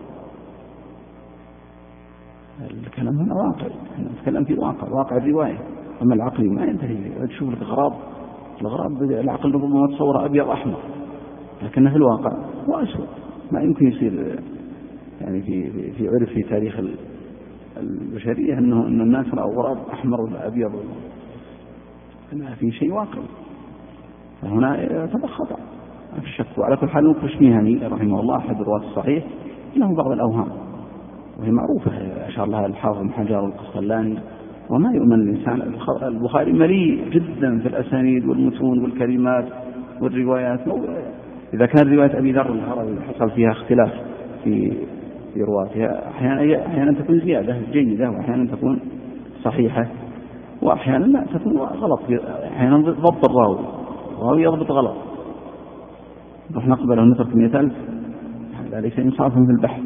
الكلام هنا واقعي، نتكلم في واقع الرواية. أما العقلي ما ينتهي. تشوف الأغراض العقل ربما تصور أبيض أحمر، لكنه في الواقع هو أسود. ما يمكن يصير يعني في عرف في تاريخ البشرية أن الناس رأوا غراب أحمر ولا أبيض، أنها في شيء واقعي. فهنا يعتبر خطأ في الشك. وعلى كل حال الكشميهني رحمه الله أحد الرواة الصحيح له بعض الأوهام، وهي معروفة أشار لها الحافظ بن حجر والقسطلاني. وما يؤمن الإنسان. البخاري مليء جدا في الأسانيد والمتون والكلمات والروايات. إذا كان رواية أبي ذر الهروي حصل فيها اختلاف في رواتها، أحيانا تكون زيادة جيدة، وأحيانا تكون صحيحة، وأحيانا لا تكون غلط. أحيانا ضبط الراوي يضبط غلط، نحن نقبل ونترك 100,000، هذا ليس إنصافا في البحث.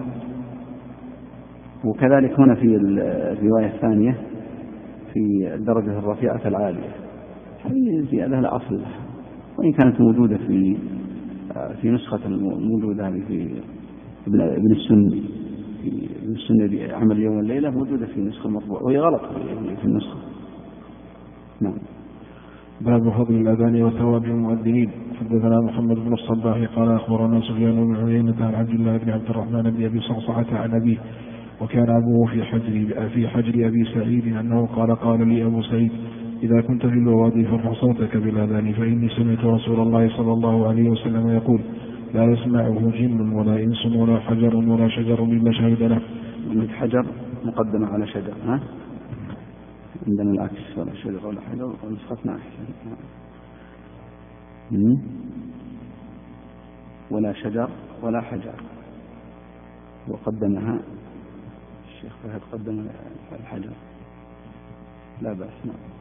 وكذلك هنا في الرواية الثانية في الدرجة الرفيعة العالية، هذه زيادة لا أصل لها، وإن كانت موجودة في نسخة موجودة هذه في ابن السني، في ابن السني عمل اليوم والليلة موجودة في نسخة المطبوع، وهي غلط في النسخة. نعم. باب فضل الأذان وثواب المؤذنين. حدثنا محمد بن الصباح قال أخبرنا سفيان بن عيينة عن عبد الله بن عبد الرحمن بن أبي صعصعة عن أبيه، وكان أبوه في حجر أبي سعيد أنه قال لي أبو سعيد: إذا كنت في الوادي فارفع صوتك بالأذان، فإني سمعت رسول الله صلى الله عليه وسلم يقول: لا يسمعه جن ولا إنس ولا حجر ولا شجر إلا شهد له. حجر مقدمة على شجر، عندنا العكس، ولا شجر ولا حجر، ونسختنا ولا شجر ولا حجر، وقدمها الشيخ فهد قدم الحجر، لا بأس.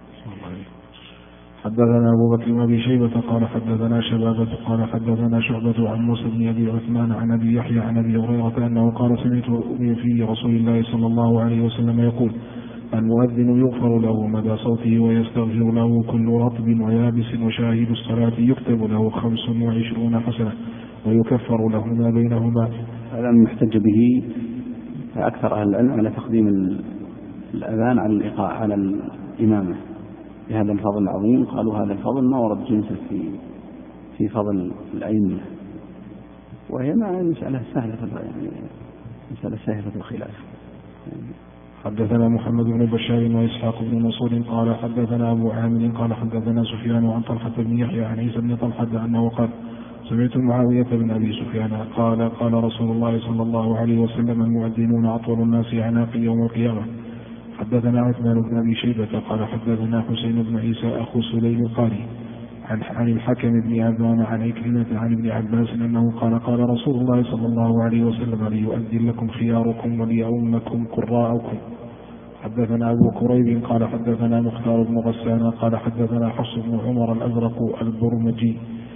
حدثنا أبو بكر بن أبي شيبة قال حدثنا شبابة قال حدثنا شعبة عن موسى بن أبي عثمان عن أبي يحيى عن أبي هريرة أنه قال: سمعت في رسول الله صلى الله عليه وسلم يقول: المؤذن يغفر له مدى صوته ويستغفر له كل رطب ويابس، وشاهد الصلاة يكتب له 25 حسنة ويكفر له ما بينهما. هذا محتج به أكثر أهل العلم على تقديم الأذان على الإمامة بهذا الفضل العظيم. قالوا هذا الفضل ما ورد جنسه في فضل الأئمة، وهي مسألة سهلة، يعني مسألة سهلة الخلاف. حدثنا محمد بن بشار وإسحاق بن منصور قال حدثنا أبو عامر قال حدثنا سفيان عن طلحة بن يحيى عن عيسى بن طلحة أنه قال: سمعت معاوية بن أبي سفيان قال رسول الله صلى الله عليه وسلم: المؤذنون أطول الناس أعناق يوم القيامة. حدثنا عثمان بن أبي شيبة قال حدثنا حسين بن عيسى أخو سليم القاري عن الحكم بن عبان عن عكرمة عن ابن عباس أنه قال رسول الله صلى الله عليه وسلم: ليؤذن لكم خياركم وليؤمكم قراءكم. حدثنا أبو كريب قال حدثنا مختار بن غسان قال حدثنا حفص بن عمر الأزرق البرمجي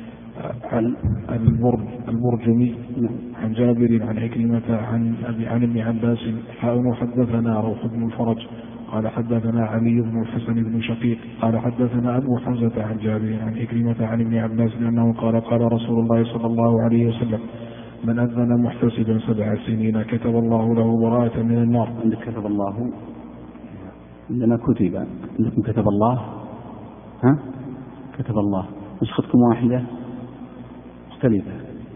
البرجمي عن جابر عن عكرمة عن ابن عباس حدثنا روح بن الفرج قال حدثنا علي بن الحسن بن شقيق قال حدثنا أبو حمزة عن جابر عن عكرمة عن ابن عباس أنه قال رسول الله صلى الله عليه وسلم: من أذن محتسبا 7 سنين كتب الله له براءة من النار. عندك كتب الله، عندنا كتب، عندكم كتب الله، ها؟ كتب الله، نسختكم واحدة مختلفة.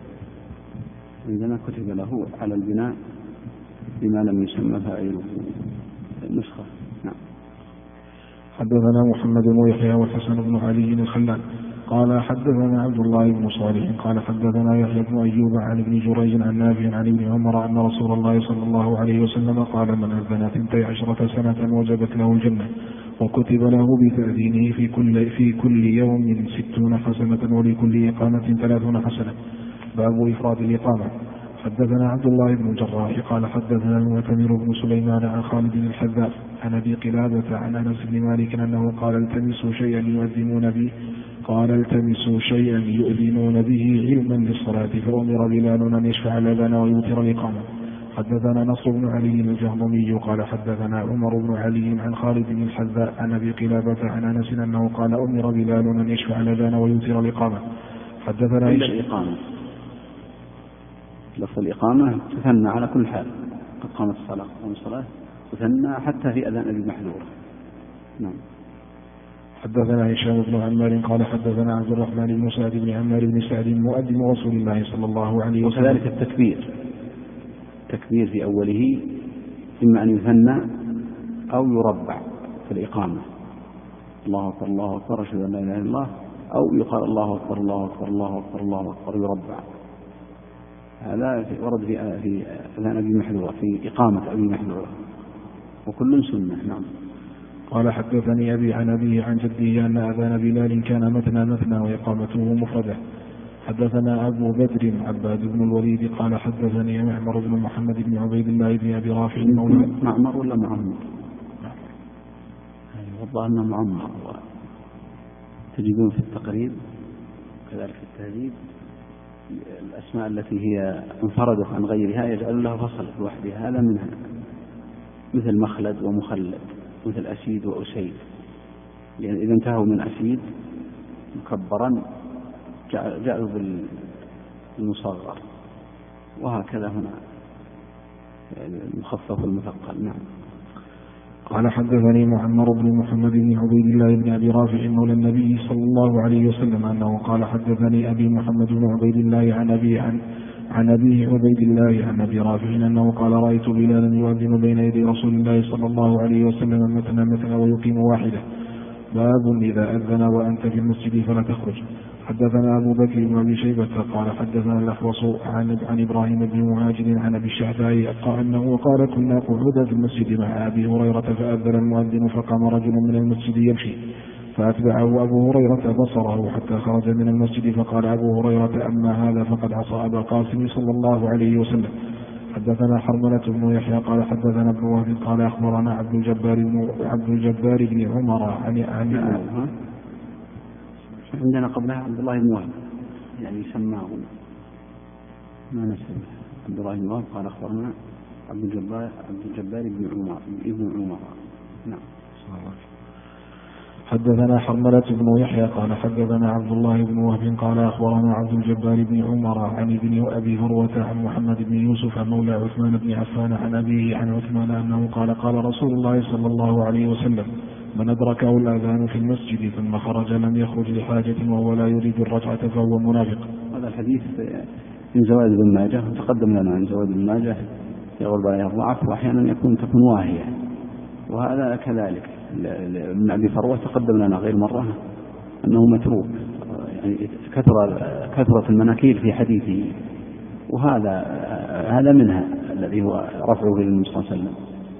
عندنا كتب له على البناء بما لم يسمى فاعله النسخة. نعم. حدثنا محمد بن يحيى والحسن بن علي الخلال قال حدثنا عبد الله بن صالح قال حدثنا يحيى بن أيوب عن ابن جريج عن نافع عن ابن عمر أن رسول الله صلى الله عليه وسلم قال: من أذن 12 سنة وجبت له الجنة وكتب له بتأذينه في كل يوم 60 حسنة ولكل إقامة 30 حسنة. باب إفراد الإقامة. حدثنا عبد الله بن الجراح قال حدثنا المعتمر بن سليمان عن خالد الحذاء عن أبي قلابة عن أنس بن مالك أنه قال: التمسوا شيئا يؤذنون به علما للصلاة فأمر بلال أن يشفع الأذان ويوتر الإقامة. حدثنا نصر بن علي الجهضمي قال حدثنا عمر بن علي عن خالد بن الحذاء عن أبي قلابة عن أنس أنه قال: أمر بلال أن يشفع الأذان ويوتر الإقامة. حدثنا الإقامة، لفظ الإقامة تثنى على كل حال، قد قامت الصلاة والصلاة تثنى حتى في أذان أبي محذور. نعم. حدثنا هشام بن عمار قال حدثنا عبد الرحمن بن سعد بن عمار بن سعد مؤذن رسول الله صلى الله عليه وسلم. وكذلك التكبير في أوله إما أن يثنى أو يربع في الإقامة، الله أكبر الله أكبر أشهد أن لا إله إلا الله، أو يقال الله أكبر الله أكبر الله أكبر الله أكبر يربع. هذا ورد في أذان أبي محذورة، في إقامة أبي محذورة، وكل سنة. نعم. قال حدثني أبي عن أبيه عن جده أن أذان بلال كان مثنى وإقامته مفردة. حدثنا أبو بدر عباد بن الوليد قال حدثني معمر بن محمد بن عبيد الله بن أبي رافع مولى. معمر ولا معمر؟ والله أنه معمر. تجدون في التقريب كذلك في التهذيب الأسماء التي هي انفردت عن غيرها يجعل لها فصل لوحدها، هذا منها، مثل مخلد ومخلد، مثل أسيد وأسيد. يعني إذا انتهوا من أسيد مكبرا جاءوا بالمصغر، وهكذا هنا المخفف والمثقل. نعم. قال حدثني معمر بن محمد بن عبيد الله بن أبي رافع مولى النبي صلى الله عليه وسلم أنه قال حدثني أبي محمد بن عبيد الله عن أبي عبيد الله عن أبي رافع أنه قال: رأيت بلالا يؤذن بين يدي رسول الله صلى الله عليه وسلم مثنى ويقيم واحدة. باب إذا أذن وأنت في المسجد فلا تخرج. حدثنا أبو بكر بن أبي شيبة قال حدثنا الأحوص عن إبراهيم بن مهاجر عن أبي الشعثاء أنه قال: كنا قعودا في المسجد مع أبي هريرة فأذن المؤذن فقام رجل من المسجد يمشي فأتبعه أبو هريرة بصره حتى خرج من المسجد فقال أبو هريرة: أما هذا فقد عصى أبا القاسم صلى الله عليه وسلم. حدثنا حرملة بن يحيى قال حدثنا ابن وهب قال أخبرنا عبد الجبار بن عمر عن عندنا قبلها عبد الله بن وهب، يعني يسماه ما نسمه عبد الله بن وهب قال أخبرنا عبد الجبار بن عمر. نعم. حدثنا حرملة بن يحيى قال حدثنا عبد الله بن وهب قال أخبرنا عبد الجبار بن عمر عن ابن أبي هروة عن محمد بن يوسف مولى عثمان بن عفان عن أبيه عن عثمان أنه قال رسول الله صلى الله عليه وسلم: من أدركه الأذان في المسجد ثم خرج لم يخرج لحاجة وهو لا يريد الرجعة فهو منافق. هذا الحديث من زوائد ابن ماجه، تقدم لنا عن زوائد ابن ماجه يغلب عليها الضعف وأحيانا تكون واهية، وهذا كذلك. ابن أبي فروة تقدم لنا غير مرة أنه متروك، يعني كثرة المناكير في حديثه، وهذا منها الذي هو رفعه للنبي صلى الله عليه وسلم.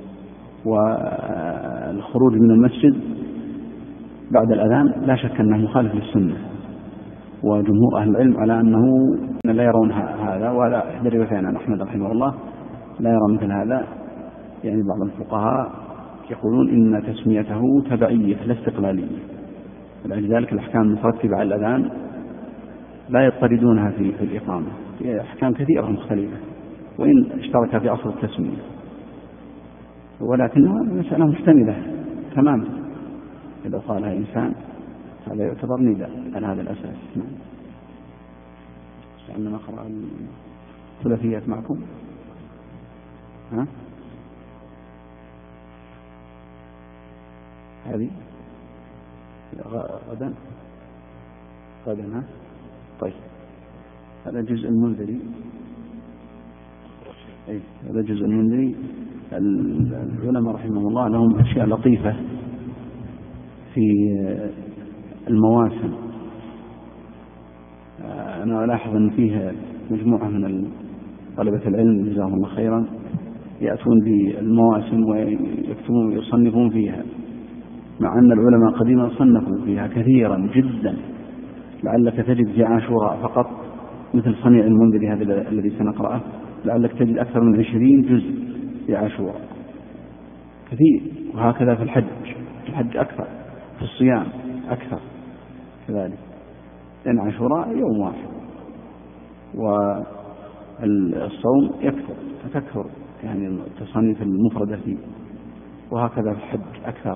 والخروج من المسجد بعد الأذان لا شك أنه مخالف للسنة، وجمهور أهل العلم على أنه لا يرون هذا، ولا إحدى روايتين عن أحمد رحمه الله لا يرى مثل هذا. يعني بعض الفقهاء يقولون إن تسميته تبعية لا استقلالية، ولذلك الأحكام المترتبة على الأذان لا يضطردونها في الإقامة، في أحكام كثيرة مختلفة وإن اشترك في أصل التسمية، ولكنها مسألة محتملة تماما. إذا قالها إنسان هذا يعتبر نداء على هذا الأساس. عندنا نقرأ الثلاثيات معكم. هذه غدا طيب، هذا جزء المنذري. هذا جزء المنذري. العلماء رحمهم الله لهم أشياء لطيفة في المواسم. أنا ألاحظ أن فيها مجموعة من طلبة العلم جزاهم الله خيرا يأتون بالمواسم ويكتبون ويصنفون فيها، مع أن العلماء قديما صنفوا فيها كثيرا جدا. لعلك تجد في عاشوراء فقط مثل صنيع المنذري هذا الذي سنقرأه، لعلك تجد أكثر من 20 جزء في عاشوراء كثير. وهكذا في الحج أكثر، في الصيام أكثر كذلك، لأن عاشوراء يوم واحد والصوم تكثر يعني التصنيف المفردة فيه، وهكذا في الحج أكثر.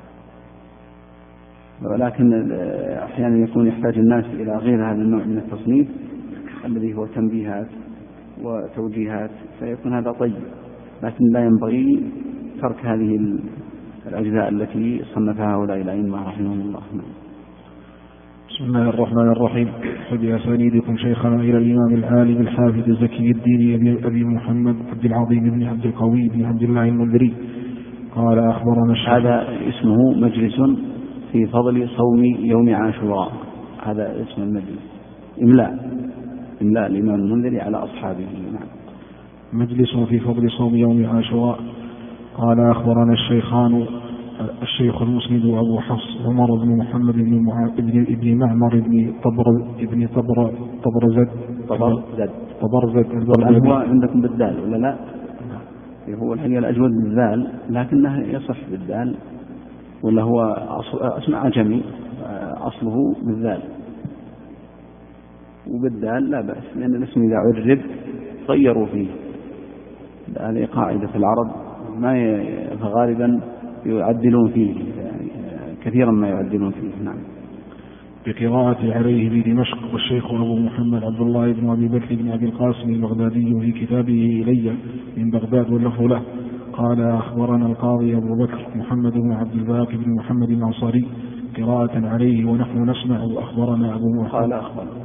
ولكن أحيانا يكون يحتاج الناس إلى غير هذا النوع من التصنيف الذي هو تنبيهات وتوجيهات، فيكون هذا طيب، لكن لا ينبغي ترك هذه الأجزاء التي صنفها هؤلاء الأئمة رحمهم الله. بسم الله الرحمن الرحيم. بأسانيدكم شيخنا إلى الإمام العالم الحافظ زكي الدين أبي محمد عبد العظيم بن عبد القوي بن عبد الله المنذري قال أخبرنا هذا اسمه مجلس في فضل صوم يوم عاشوراء، هذا اسم المجلس، إملاء الإمام المنذري على أصحابه. مجلس في فضل صوم يوم عاشوراء. قال أخبرنا الشيخ المسند أبو حفص عمر بن محمد بن معمر بن طبرزد. هو عندكم بالدال ولا لا؟ هو الحقيقة الأجود بالذال، لكنه يصح بالدال، ولا هو اسم عجمي أصله بالذال، وبالدال لا بأس، لأن الاسم إذا عرب غيروا فيه. هذه قاعدة في العرب فغالبا يعدلون فيه، يعني كثيرا ما يعدلون فيه. نعم. بقراءة عليه بدمشق. والشيخ أبو محمد عبد الله بن أبي بكر بن أبي القاسم البغدادي في كتابه إلي من بغداد واللفظ له قال أخبرنا القاضي أبو بكر محمد بن عبد الباقي بن محمد الأنصاري قراءة عليه ونحن نسمع. أخبرنا أبو محمد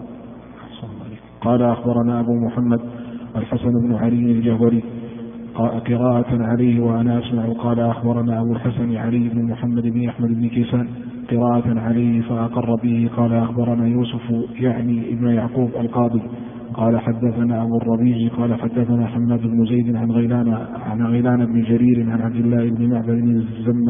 قال أخبرنا أبو محمد الحسن بن علي الجهوري قراءة عليه وأنا أسمع. قال أخبرنا أبو الحسن علي بن محمد بن أحمد بن كيسان قراءة عليه فأقر به. قال أخبرنا يوسف يعني ابن يعقوب القاضي قال حدثنا أبو الربيع قال حدثنا حماد بن زيد عن غيلان بن جرير عن عبد الله بن معبد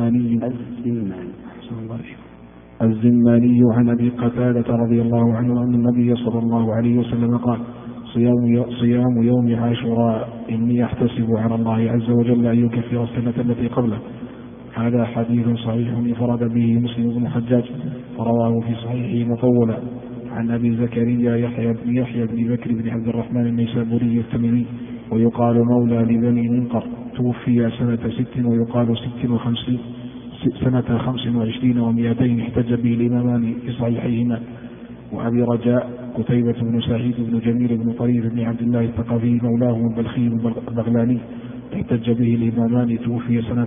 الزماني عن أبي قتادة رضي الله عنه أن النبي صلى الله عليه وسلم قال صيام يوم عاشوراء إني أحتسب على الله عز وجل أن يكفر السنة التي قبله. هذا حديث صحيح انفرد به مسلم بن الحجاج فرواه في صحيحه مطولا عن أبي زكريا يحيى بن بكر بن عبد الرحمن النيسابوري التميمي ويقال مولى لبني منقر توفي سنة 6 ويقال 56 سنة 25 و200 احتج به الإمامان في صحيحيهما. وأبي رجاء قتيبة بن سعيد بن جميل بن طريف بن عبد الله الثقفي مولاه البلخي البغلاني احتج به الإمامان توفي سنة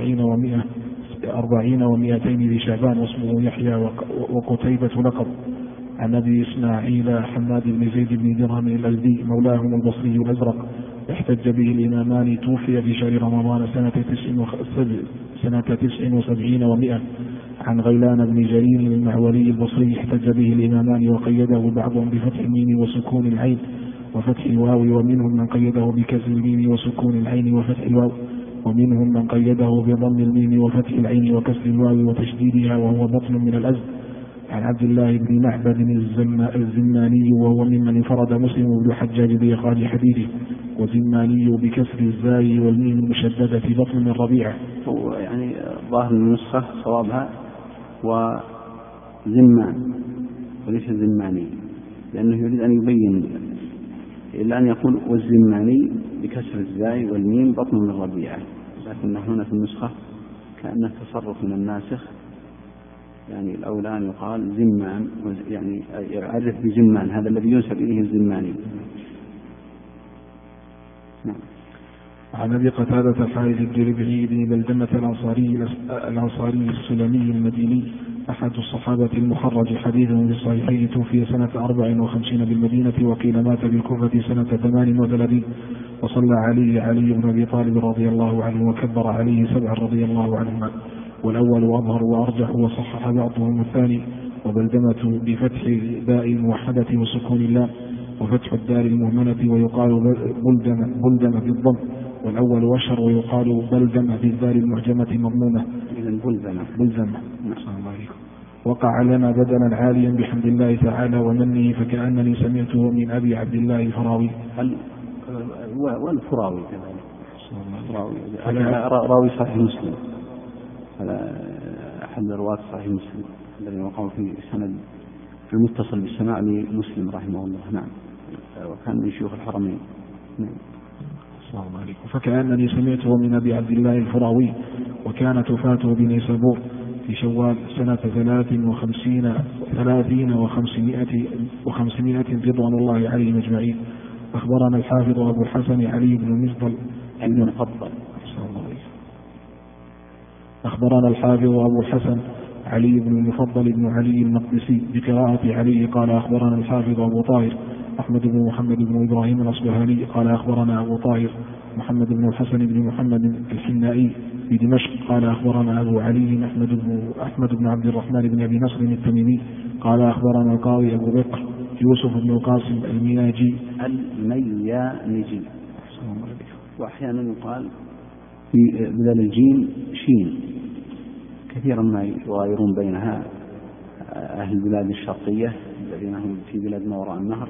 40 و200 بشعبان واسمه يحيى وقتيبة لقب. عن أبي إسماعيل حماد بن زيد بن درهم الأزدي مولاهم البصري الأزرق احتج به الإمامان توفي في شهر رمضان سنة 79 و100. عن غيلان بن جرير المعولي البصري احتج به الإمامان وقيده بعضهم بفتح الميم وسكون العين وفتح الواو ومنهم من قيده بكسر الميم وسكون العين وفتح الواو ومنهم من قيده بضم الميم وفتح العين وكسر الواو وتشديدها وهو بطن من الأزد. عن عبد الله بن معبد الزماني وهو ممن انفرد مسلم بن الحجاج بإخراج حديثه وزماني بكسر الزاي والميم المشددة في بطن من ربيعة. هو يعني ظاهر النسخة صوابها وزمان وليس زماني، لأنه يريد أن يبين إلا أن يقول والزماني بكسر الزاي والميم بطن من ربيعة، لكن هنا في النسخة كأنه تصرف من الناسخ، يعني الأولى أن يقال زمان، يعني يعرف بزمان، هذا الذي ينسب إليه الزماني. نعم. عن أبي قتادة الحارث بن ربيعي بن بلدمة الأنصاري السلمي المديني أحد الصحابة المخرج حديثه في الصحيحين، توفي سنة 54 بالمدينة، وقيل مات بالكوفة سنة 38، وصلى علي بن أبي طالب رضي الله عنه وكبر عليه 7 رضي الله عنهما، والأول أظهر وأرجح وصحح بعضهم الثاني، وبلدمة بفتح باء الموحدة وسكون اللام، وفتح الدار المهملة، ويقال بلدم بالضم، والأول أشهر ويقال بلدم بالدار المعجمة مضمومة. إذن بلدم. وقع لنا بدلا عاليا بحمد الله تعالى ومنه، فكأنني سمعته من أبي عبد الله الفراوي. والفراوي كذلك راوي صحيح مسلم، هذا أحد رواة صحيح مسلم الذي وقعوا في سند المتصل بالسماع لمسلم رحمه الله. نعم. وكان من شيوخ الحرمين. نعم. فكأنني سمعته من أبي عبد الله الفراوي، وكانت وفاته بنيسابور في شوال سنة 53 و500 رضوان الله عليهم أجمعين. أخبرنا الحافظ أبو الحسن علي بن المفضل أخبرنا الحافظ أبو الحسن علي بن المفضل بن علي المقدسي بقراءة علي قال أخبرنا الحافظ أبو طاهر أحمد بن محمد بن إبراهيم الأصبهاني قال أخبرنا أبو طاهر محمد بن الحسن بن محمد الحنائي بدمشق قال أخبرنا أبو علي أحمد بن عبد الرحمن بن أبي نصر التميمي قال أخبرنا القاضي أبو بكر يوسف بن القاسم الميانجي. وأحيانا يقال بدل الجيم شين، كثيرا ما يغايرون بينها أهل البلاد الشرقية الذين هم في بلاد ما وراء النهر.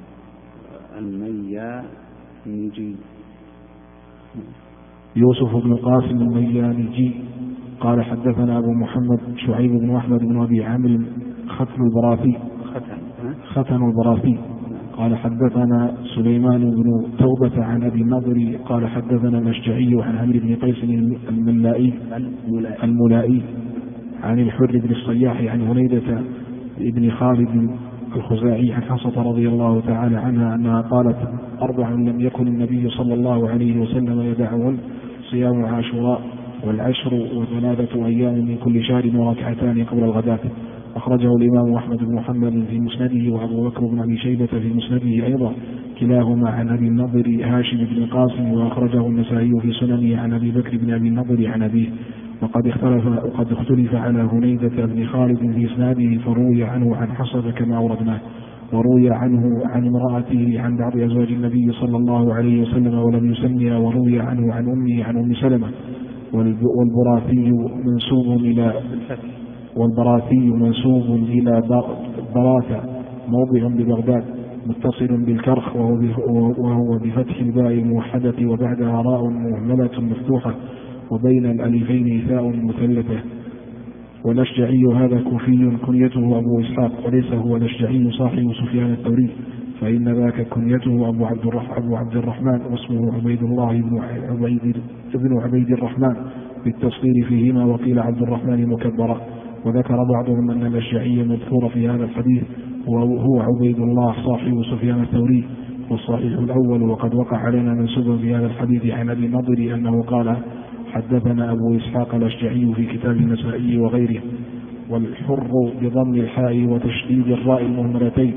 الميانجي يوسف بن القاسم الميانجي قال حدثنا أبو محمد شعيب بن أحمد بن أبي عامر ختن البراثي قال حدثنا سليمان بن توبة عن أبي النضر قال حدثنا الأشجعي عن عمرو بن قيس الملائي عن الحر بن الصياح عن هنيدة بن خالد الخزاعي عن حفصة رضي الله تعالى عنها أنها قالت 4 لم يكن النبي صلى الله عليه وسلم يدعهن: صيام عاشوراء، والعشر، و3 أيام من كل شهر، وركعتان قبل الغداة. أخرجه الإمام أحمد بن محمد في مسنده، وأبو بكر بن أبي شيبة في مسنده أيضا، كلاهما عن أبي النضر هاشم بن القاسم، وأخرجه النسائي في سننه عن أبي بكر بن أبي النضر عن أبيه. وقد اختلف على هنيدة بن خالد في إسناده، فروي عنه عن حصد كما أوردناه، وروي عنه عن امرأته عن بعض أزواج النبي صلى الله عليه وسلم ولم يسميها، وروي عنه عن أمه عن أم سلمة. والبراثي منسوب إلى براثة موضع ببغداد متصل بالكرخ، وهو بفتح الباء الموحدة وبعدها راء مهملة مفتوحة وبين الألفين ثاء مثلثة. والأشجعي هذا كوفي كنيته أبو إسحاق، وليس هو الأشجعي صاحب سفيان الثوري، فإن ذاك كنيته أبو عبد الرحمن، واسمه عبيد الله بن عبيد الرحمن بالتصغير فيهما، وقيل عبد الرحمن مكبرا. وذكر بعضهم أن الأشجعي مذكور في هذا الحديث وهو عبيد الله صاحب سفيان الثوري، والصحيح الأول. وقد وقع علينا منسوبا في هذا الحديث عن أبي النضر أنه قال: حدثنا أبو إسحاق الأشجعي في كتاب النسائي وغيره. والحر بضم الحاء وتشديد الراء المهملتين،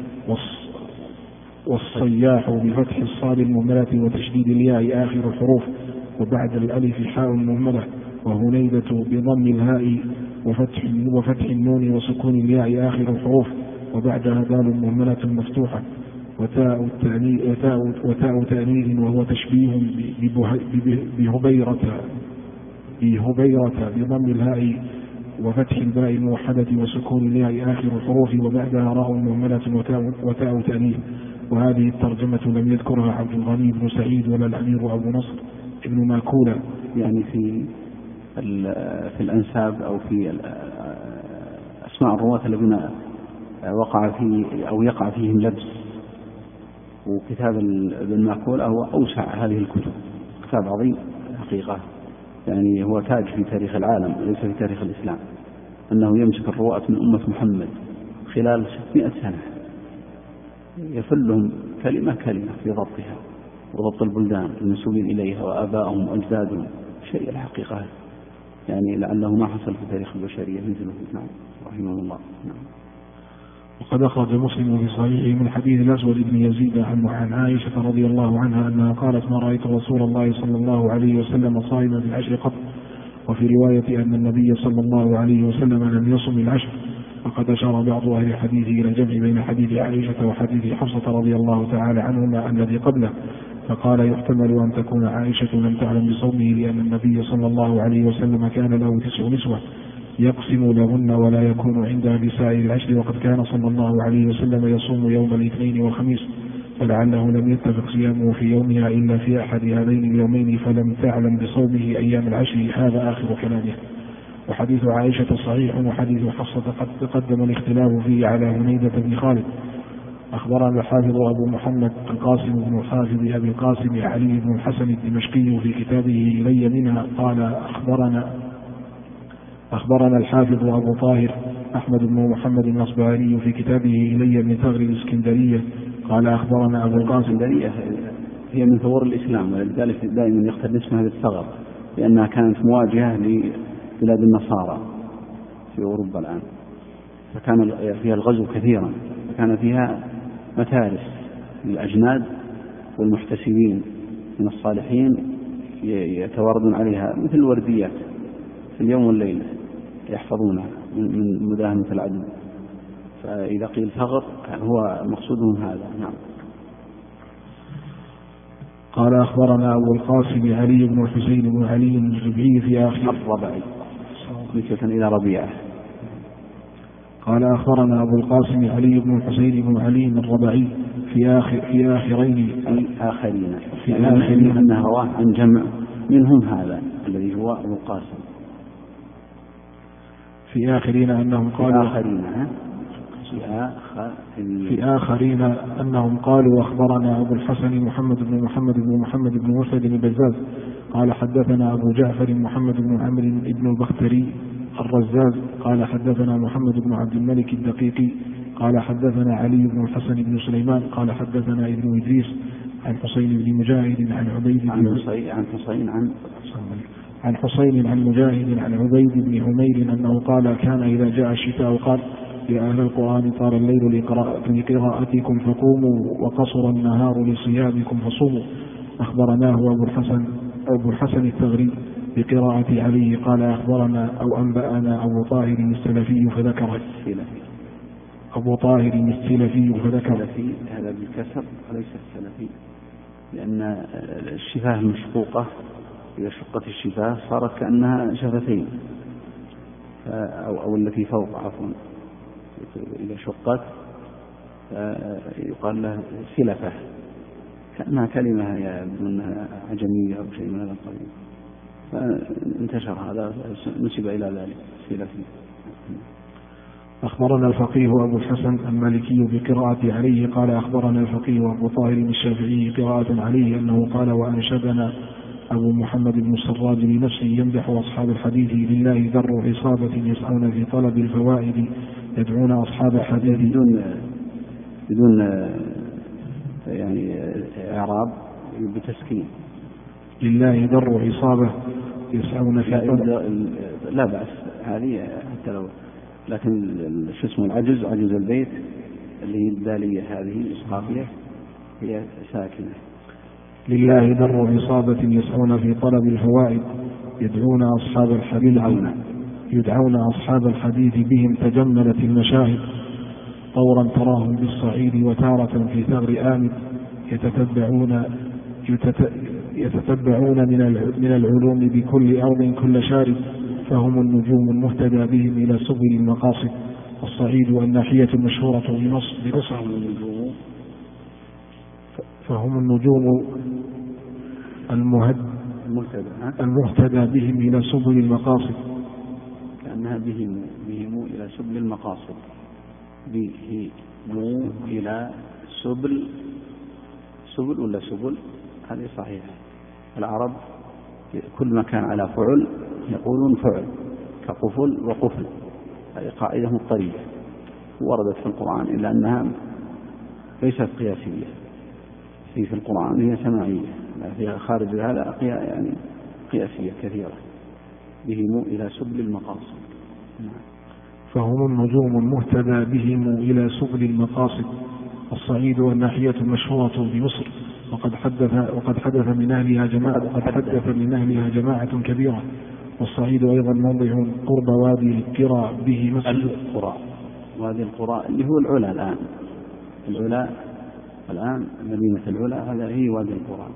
والصياح بفتح الصاد المهملة وتشديد الياء آخر الحروف، وبعد الألف حاء مهملة. وهنيدة بضم الهاء وفتح النون وسكون الياء آخر الحروف، وبعدها دال مهملة مفتوحة، وتاء تأنيث، وهو تشبيه بهبيرة بضم الهاء وفتح الباء الموحدة وسكون الياء آخر الحروف، وبعدها راء مهملة وتاء تأنيث. وهذه الترجمة لم يذكرها عبد الغني بن سعيد ولا الأمير أبو نصر ابن ماكولة. يعني في الأنساب أو في أسماء الرواة الذين وقع فيه أو يقع فيهم لبس، وكتاب ابن ماكولة هو أوسع هذه الكتب، كتاب عظيم حقيقة، يعني هو تاج في تاريخ العالم ليس في تاريخ الإسلام، أنه يمسك الرواة من أمة محمد خلال 600 سنة يفلهم كلمة كلمة في ضبطها وضبط البلدان المنسوبين إليها وآبائهم وأجدادهم، شيء الحقيقة يعني لعله ما حصل في تاريخ البشرية مثله. نعم رحمه الله. نعم. وقد أخرج مسلم في صحيحه من حديث الأسود بن يزيد عن عائشة رضي الله عنها أنها قالت: ما رأيت رسول الله صلى الله عليه وسلم صائما في العشر قط. وفي رواية أن النبي صلى الله عليه وسلم لم يصم العشر. وقد أشار بعض أهل الحديث إلى الجمع بين حديث عائشة وحديث حفصة رضي الله تعالى عنهما الذي قبله، فقال: يحتمل أن تكون عائشة لم تعلم بصومه، لأن النبي صلى الله عليه وسلم كان له 9 نسوة يقسم لهن ولا يكون عندها بسائر العشر، وقد كان صلى الله عليه وسلم يصوم يوم الاثنين والخميس، فلعله لم يتفق صيامه في يومها إلا في أحد هذين اليومين، فلم تعلم بصومه أيام العشر. هذا آخر كلامه. وحديث عائشة صحيح، وحديث حفصة قد تقدم الاختلاف فيه على هنيدة بن خالد. أخبرنا الحافظ أبو محمد القاسم بن الحافظ أبي القاسم علي بن الحسن الدمشقي في كتابه إلي منها قال: أخبرنا الحافظ أبو طاهر أحمد بن محمد النصبهاني في كتابه إلي من ثغر الإسكندرية قال: أخبرنا أبو القاسم. الإسكندرية هي من ثغور الإسلام، ولذلك دائما يختار اسمها بالثغر، لأنها كانت مواجهة لبلاد النصارى في أوروبا الآن، فكان فيها الغزو كثيرا، فكان فيها متارس للأجناد والمحتسبين من الصالحين يتواردون عليها مثل الورديات في اليوم والليلة يحفظونها من مداهمة العدو، فإذا قيل ثغر هو مقصودهم هذا. نعم. قال: أخبرنا أبو القاسم علي بن الحسين بن علي الجبعي في آخر الربعي نسبة إلى ربيعة. قال: أخبرنا أبو القاسم علي بن الحسين بن علي الربعي في آخرين أنه رواه عن جمع منهم هذا الذي هو أبو القاسم. في آخرين أنهم قالوا أخبرنا أبو الحسن محمد بن مسعد البزاز قال: حدثنا أبو جعفر محمد بن عمرو بن البختري الرزاز قال: حدثنا محمد بن عبد الملك الدقيقي قال: حدثنا علي بن الحسن بن سليمان قال: حدثنا ابن إدريس عن حسين بن مجاهد عن عبيد عن مجاهد عن عبيد بن عمير أنه قال: كان إذا جاء الشتاء قال: يا أهل القرآن طال الليل لقراءتكم فقوموا، وقصر النهار لصيامكم فصوموا. أخبرناه أبو الحسن الثغري بقراءة علي قال: أخبرنا أو أنبأنا أبو طاهر السلفي فذكر. أبو طاهر السلفي فذكر. هذا بالكسر وليس السلفي، لأن الشفاه مشقوقة، إذا شقت الشفاه صارت كأنها شفتين، أو التي فوق عفوا، إذا شقت يقال له سلفة، كأنها كلمة يبدو أنها عجمية أو شيء من هذا القبيل، فانتشر هذا نسب إلى ذلك سلفي. أخبرنا الفقيه أبو الحسن المالكي بقراءة عليه قال: أخبرنا الفقيه أبو طاهر الشافعي قراءة عليه أنه قال: وأنشدنا أبو محمد بن السراج لنفسه يمدح أصحاب الحديث: لله ذر عصابة يسعون في طلب الفوائد يدعون أصحاب الحديث بدون يعني إعراب بتسكين. لله ذر عصابة يسعون في طلب. لا بأس هذه حتى لو، لكن شو اسمه العجز، عجز البيت اللي هي الدالية هذه الإسقافية هي ساكنة. لله ذر عصابة يسعون في طلب الفوائد يدعون أصحاب الحديث بهم تجملت المشاهد طورا تراهم بالصعيد وتارة في ثغر آمد يتتبعون من العلوم بكل أرض كل شارد، فهم النجوم المهتدى بهم إلى سبل المقاصد. الصعيد والناحية المشهورة بمصر فهم النجوم المهتدى بهم إلى سبل المقاصد. كأنها بهم إلى سبل المقاصد، بهم إلى سبل ولا سبل، هذه صحيحة. العرب كل ما كان على فعل يقولون فعل، كقفل وقفل، هذه قاعدة مضطردة وردت في القرآن، إلا أنها ليست قياسية. في القرآن هي سماعية، فيها خارج هذا يعني قياسية كثيرة. بهم إلى سبل المقاصد. فهم النجوم المهتدى بهم إلى سبل المقاصد. الصعيد والناحية مشهورة بمصر، وقد حدث من أهلها جماعة كبيرة. والصعيد أيضا موضع قرب وادي القرى به مسجد وادي القرى اللي هو العلا الآن مدينة العلا، هذا هي وادي القرى.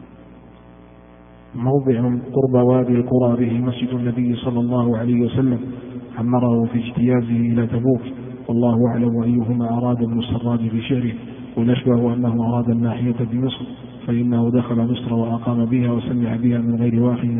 موضع قرب وادي القرى به مسجد النبي صلى الله عليه وسلم، عمره في اجتيازه إلى تبوك. والله أعلم أيهما أراد ابن السراج في شعره، ونشبه أنه أراد الناحية بمصر، فإنه دخل مصر وأقام بها وسمع بها من غير واحد.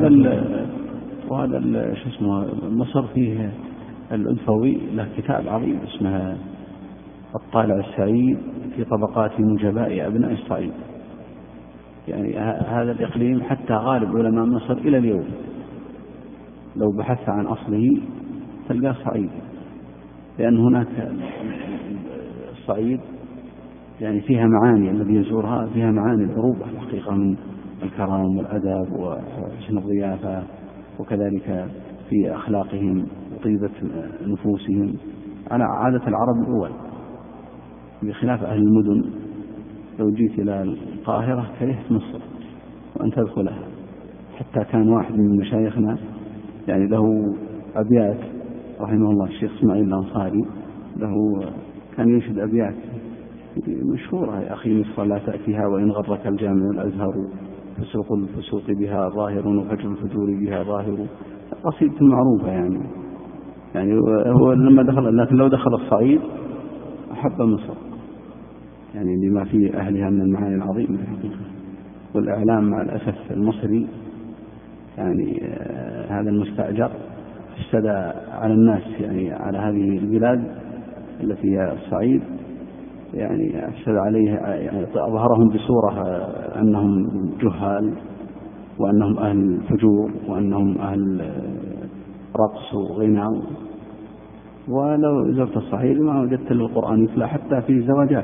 وهذا شو اسمه، مصر فيه الأنثوي له كتاب عظيم اسمه الطالع السعيد في طبقات نجباء أبناء الصعيد. يعني هذا الإقليم حتى غالب علماء مصر إلى اليوم لو بحثت عن أصله تلقاه صعيد، لأن هناك الصعيد يعني فيها معاني، الذي يزورها فيها معاني العروبة الحقيقة من الكرم والأدب وحسن الضيافة، وكذلك في أخلاقهم وطيبة نفوسهم على عادة العرب الأول، بخلاف أهل المدن. لو جيت إلى القاهرة كرهت مصر وأن تدخلها. حتى كان واحد من مشايخنا يعني له أبيات رحمه الله، الشيخ إسماعيل الأنصاري، له كان ينشد أبيات مشهورة: يا أخي مصر لا تأتيها وإن غرك الجامع الأزهر، فسوق الفسوق بها ظاهر وفجر الفجور بها ظاهر. قصيدة معروفة يعني هو لما دخل، لكن لو دخل الصعيد أحب مصر، يعني لما في أهلها من المعاني العظيمة الحقيقة. والإعلام مع الأسف المصري يعني هذا المستأجر افسد على الناس، يعني على هذه البلاد التي هي الصعيد، يعني افسد عليها، يعني أظهرهم بصورة أنهم جهال وأنهم أهل فجور وأنهم أهل رقص وغنى. ولو زرت الصعيد ما وجدت القرآن يتلى حتى في الزواجات،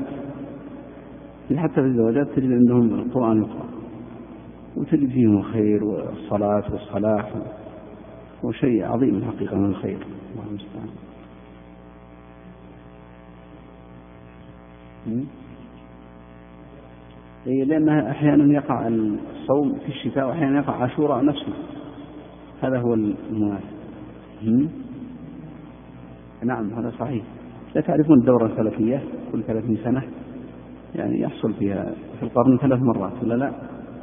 تجد عندهم القرآن يقرأ، وتجد فيهم الخير والصلاة والصلاح، وشيء عظيم الحقيقة من الخير. الله المستعان. لأنها أحيانا يقع الصوم في الشتاء وأحيانا يقع عاشوراء نفسه، هذا هو المناسب. نعم هذا صحيح. لا تعرفون الدورة الفلكية كل 30 سنة يعني يحصل فيها في القرن 3 مرات ولا لا؟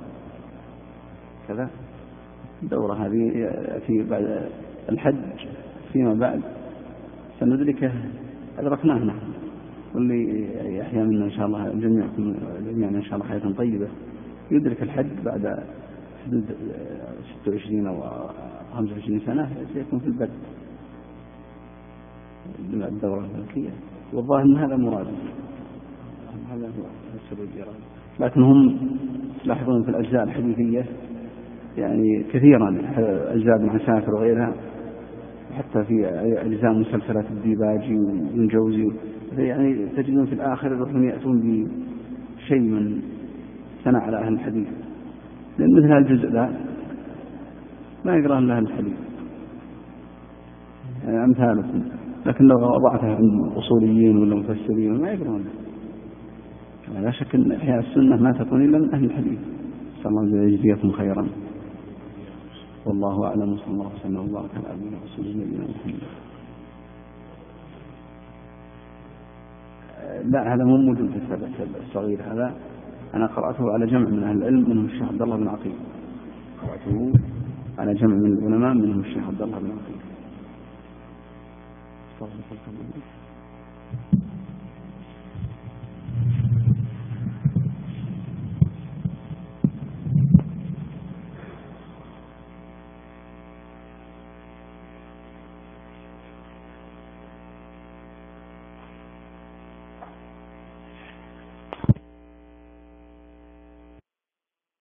كذا الدورة هذه يأتي بعد الحج فيما بعد سندركه، أدركناه نحن، واللي يحيى منا إن شاء الله جميعا إن شاء الله حياة طيبة يدرك الحج بعد حدود 26 أو 25 سنة سيكون في البدء الدورة الفلكية. والظاهر أن هذا مراد، هذا هو السبب الإرادي. لكن هم تلاحظون في الأجزاء الحديثية يعني كثيرا أجزاء ابن عساكر وغيرها، حتى في أجزاء مسلسلات الديباجي والجوزي، يعني تجدون في الآخر يروحون يأتون بشيء من ثناء على أهل الحديث، لأن مثل هذا الجزء ذا ما يقرأ إلا أهل الحديث يعني أمثالكم. لكن لو وضعتها عند أصوليين ولا مفسرين ما يقرأون. لا شك أن إحياء السنة ما تكون إلا من أهل الحديث. صلى الله عليه يجزيكم خيرا. والله أعلم. صلى الله عليه وسلم وبارك على عبده ورسوله نبينا محمد. لا هذا مو موجود في السبع الصغير، هذا أنا قرأته على جمع من أهل العلم منهم الشيخ عبد الله بن عقيل، قرأته على جمع من العلماء منهم الشيخ عبد الله بن عقيل.